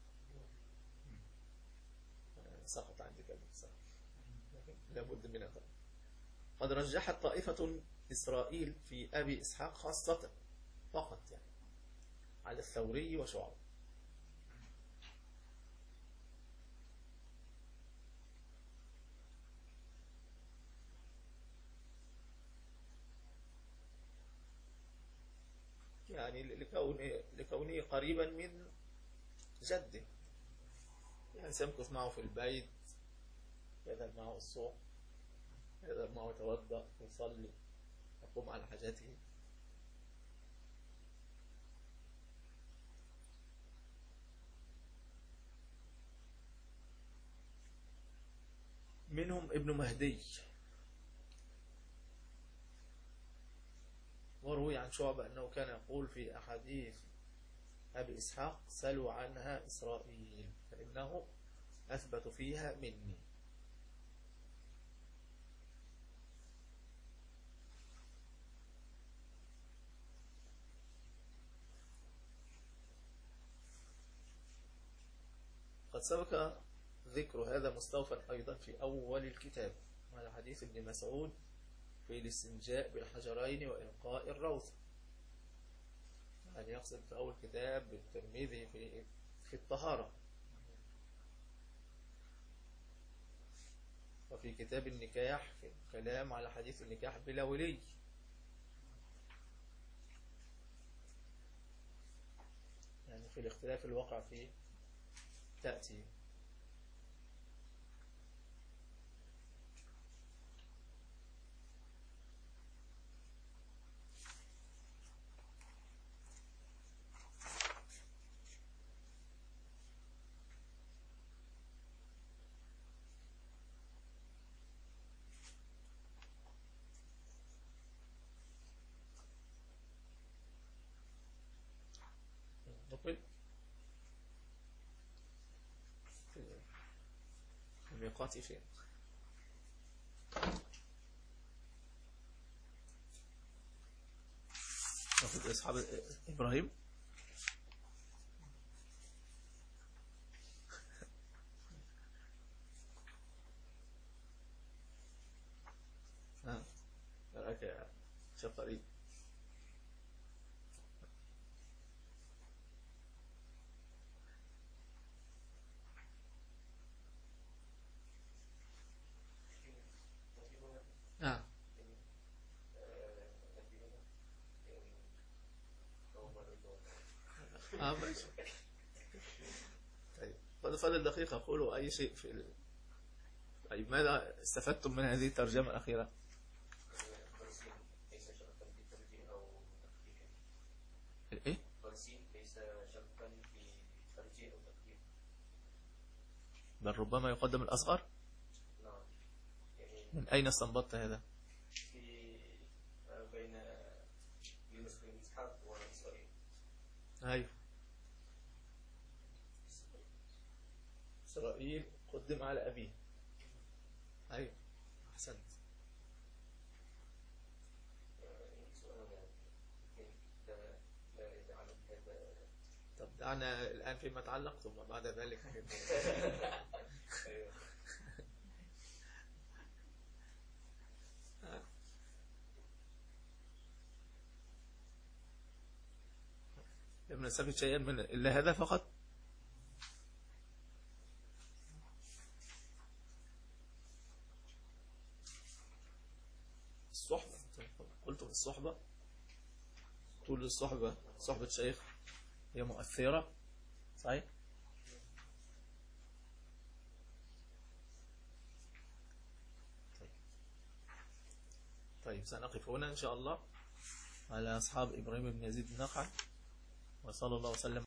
سقط عندي كلمة سقط لابد من هذا. قد رجحت طائفة إسرائيل في أبي إسحاق خاصة فقط، يعني على الثوري وشعب. يعني لكونه, لكونه قريبا من جده، يعني سيمكث معه في البيت، يذهب معه السوق، يذهب معه يتوضأ يصلي يقوم على حاجاته. منهم ابن مهدي. وروي عن شعبة أنه كان يقول في أحاديث أبي إسحاق سلوا عنها إسرائيل فإنه أثبت فيها مني. قد سبق ذكر هذا مستوفى أيضا في أول الكتاب على حديث ابن مسعود في الاستنجاء بالحجرين وإلقاء الروث، يعني يقصد في أول كتاب بالترمذي في في الطهارة. وفي كتاب النكاح في كلام على حديث النكاح بلا ولي، يعني في الاختلاف الواقع فيه تأتي. نقل الميقات فين؟ ناخذ أصحاب إبراهيم. ها رأيك يا شطري. آه. آه ماشي. طيب فضل فضل دقيقة قولوا أي شيء في ال... أي ماذا استفدتم من هذه الترجمة الأخيرة؟ إيه؟ بل ربما يقدم الأصغر. من أين استنبطت هذا؟ في بين يونس بن إسحاق وإسرائيل. أيوه إسرائيل قدم على أبيه. أيوه أحسنت. طب دعنا الآن فيما يتعلق ثم بعد ذلك لم نستفد شيئا من إلا هذا فقط. الصحبة قلت في الصحبة طول الصحبة صحبة شيخ هي مؤثرة صحيح. طيب. طيب سنقف هنا إن شاء الله على أصحاب إبراهيم بن يزيد النخعي وصلى الله وسلم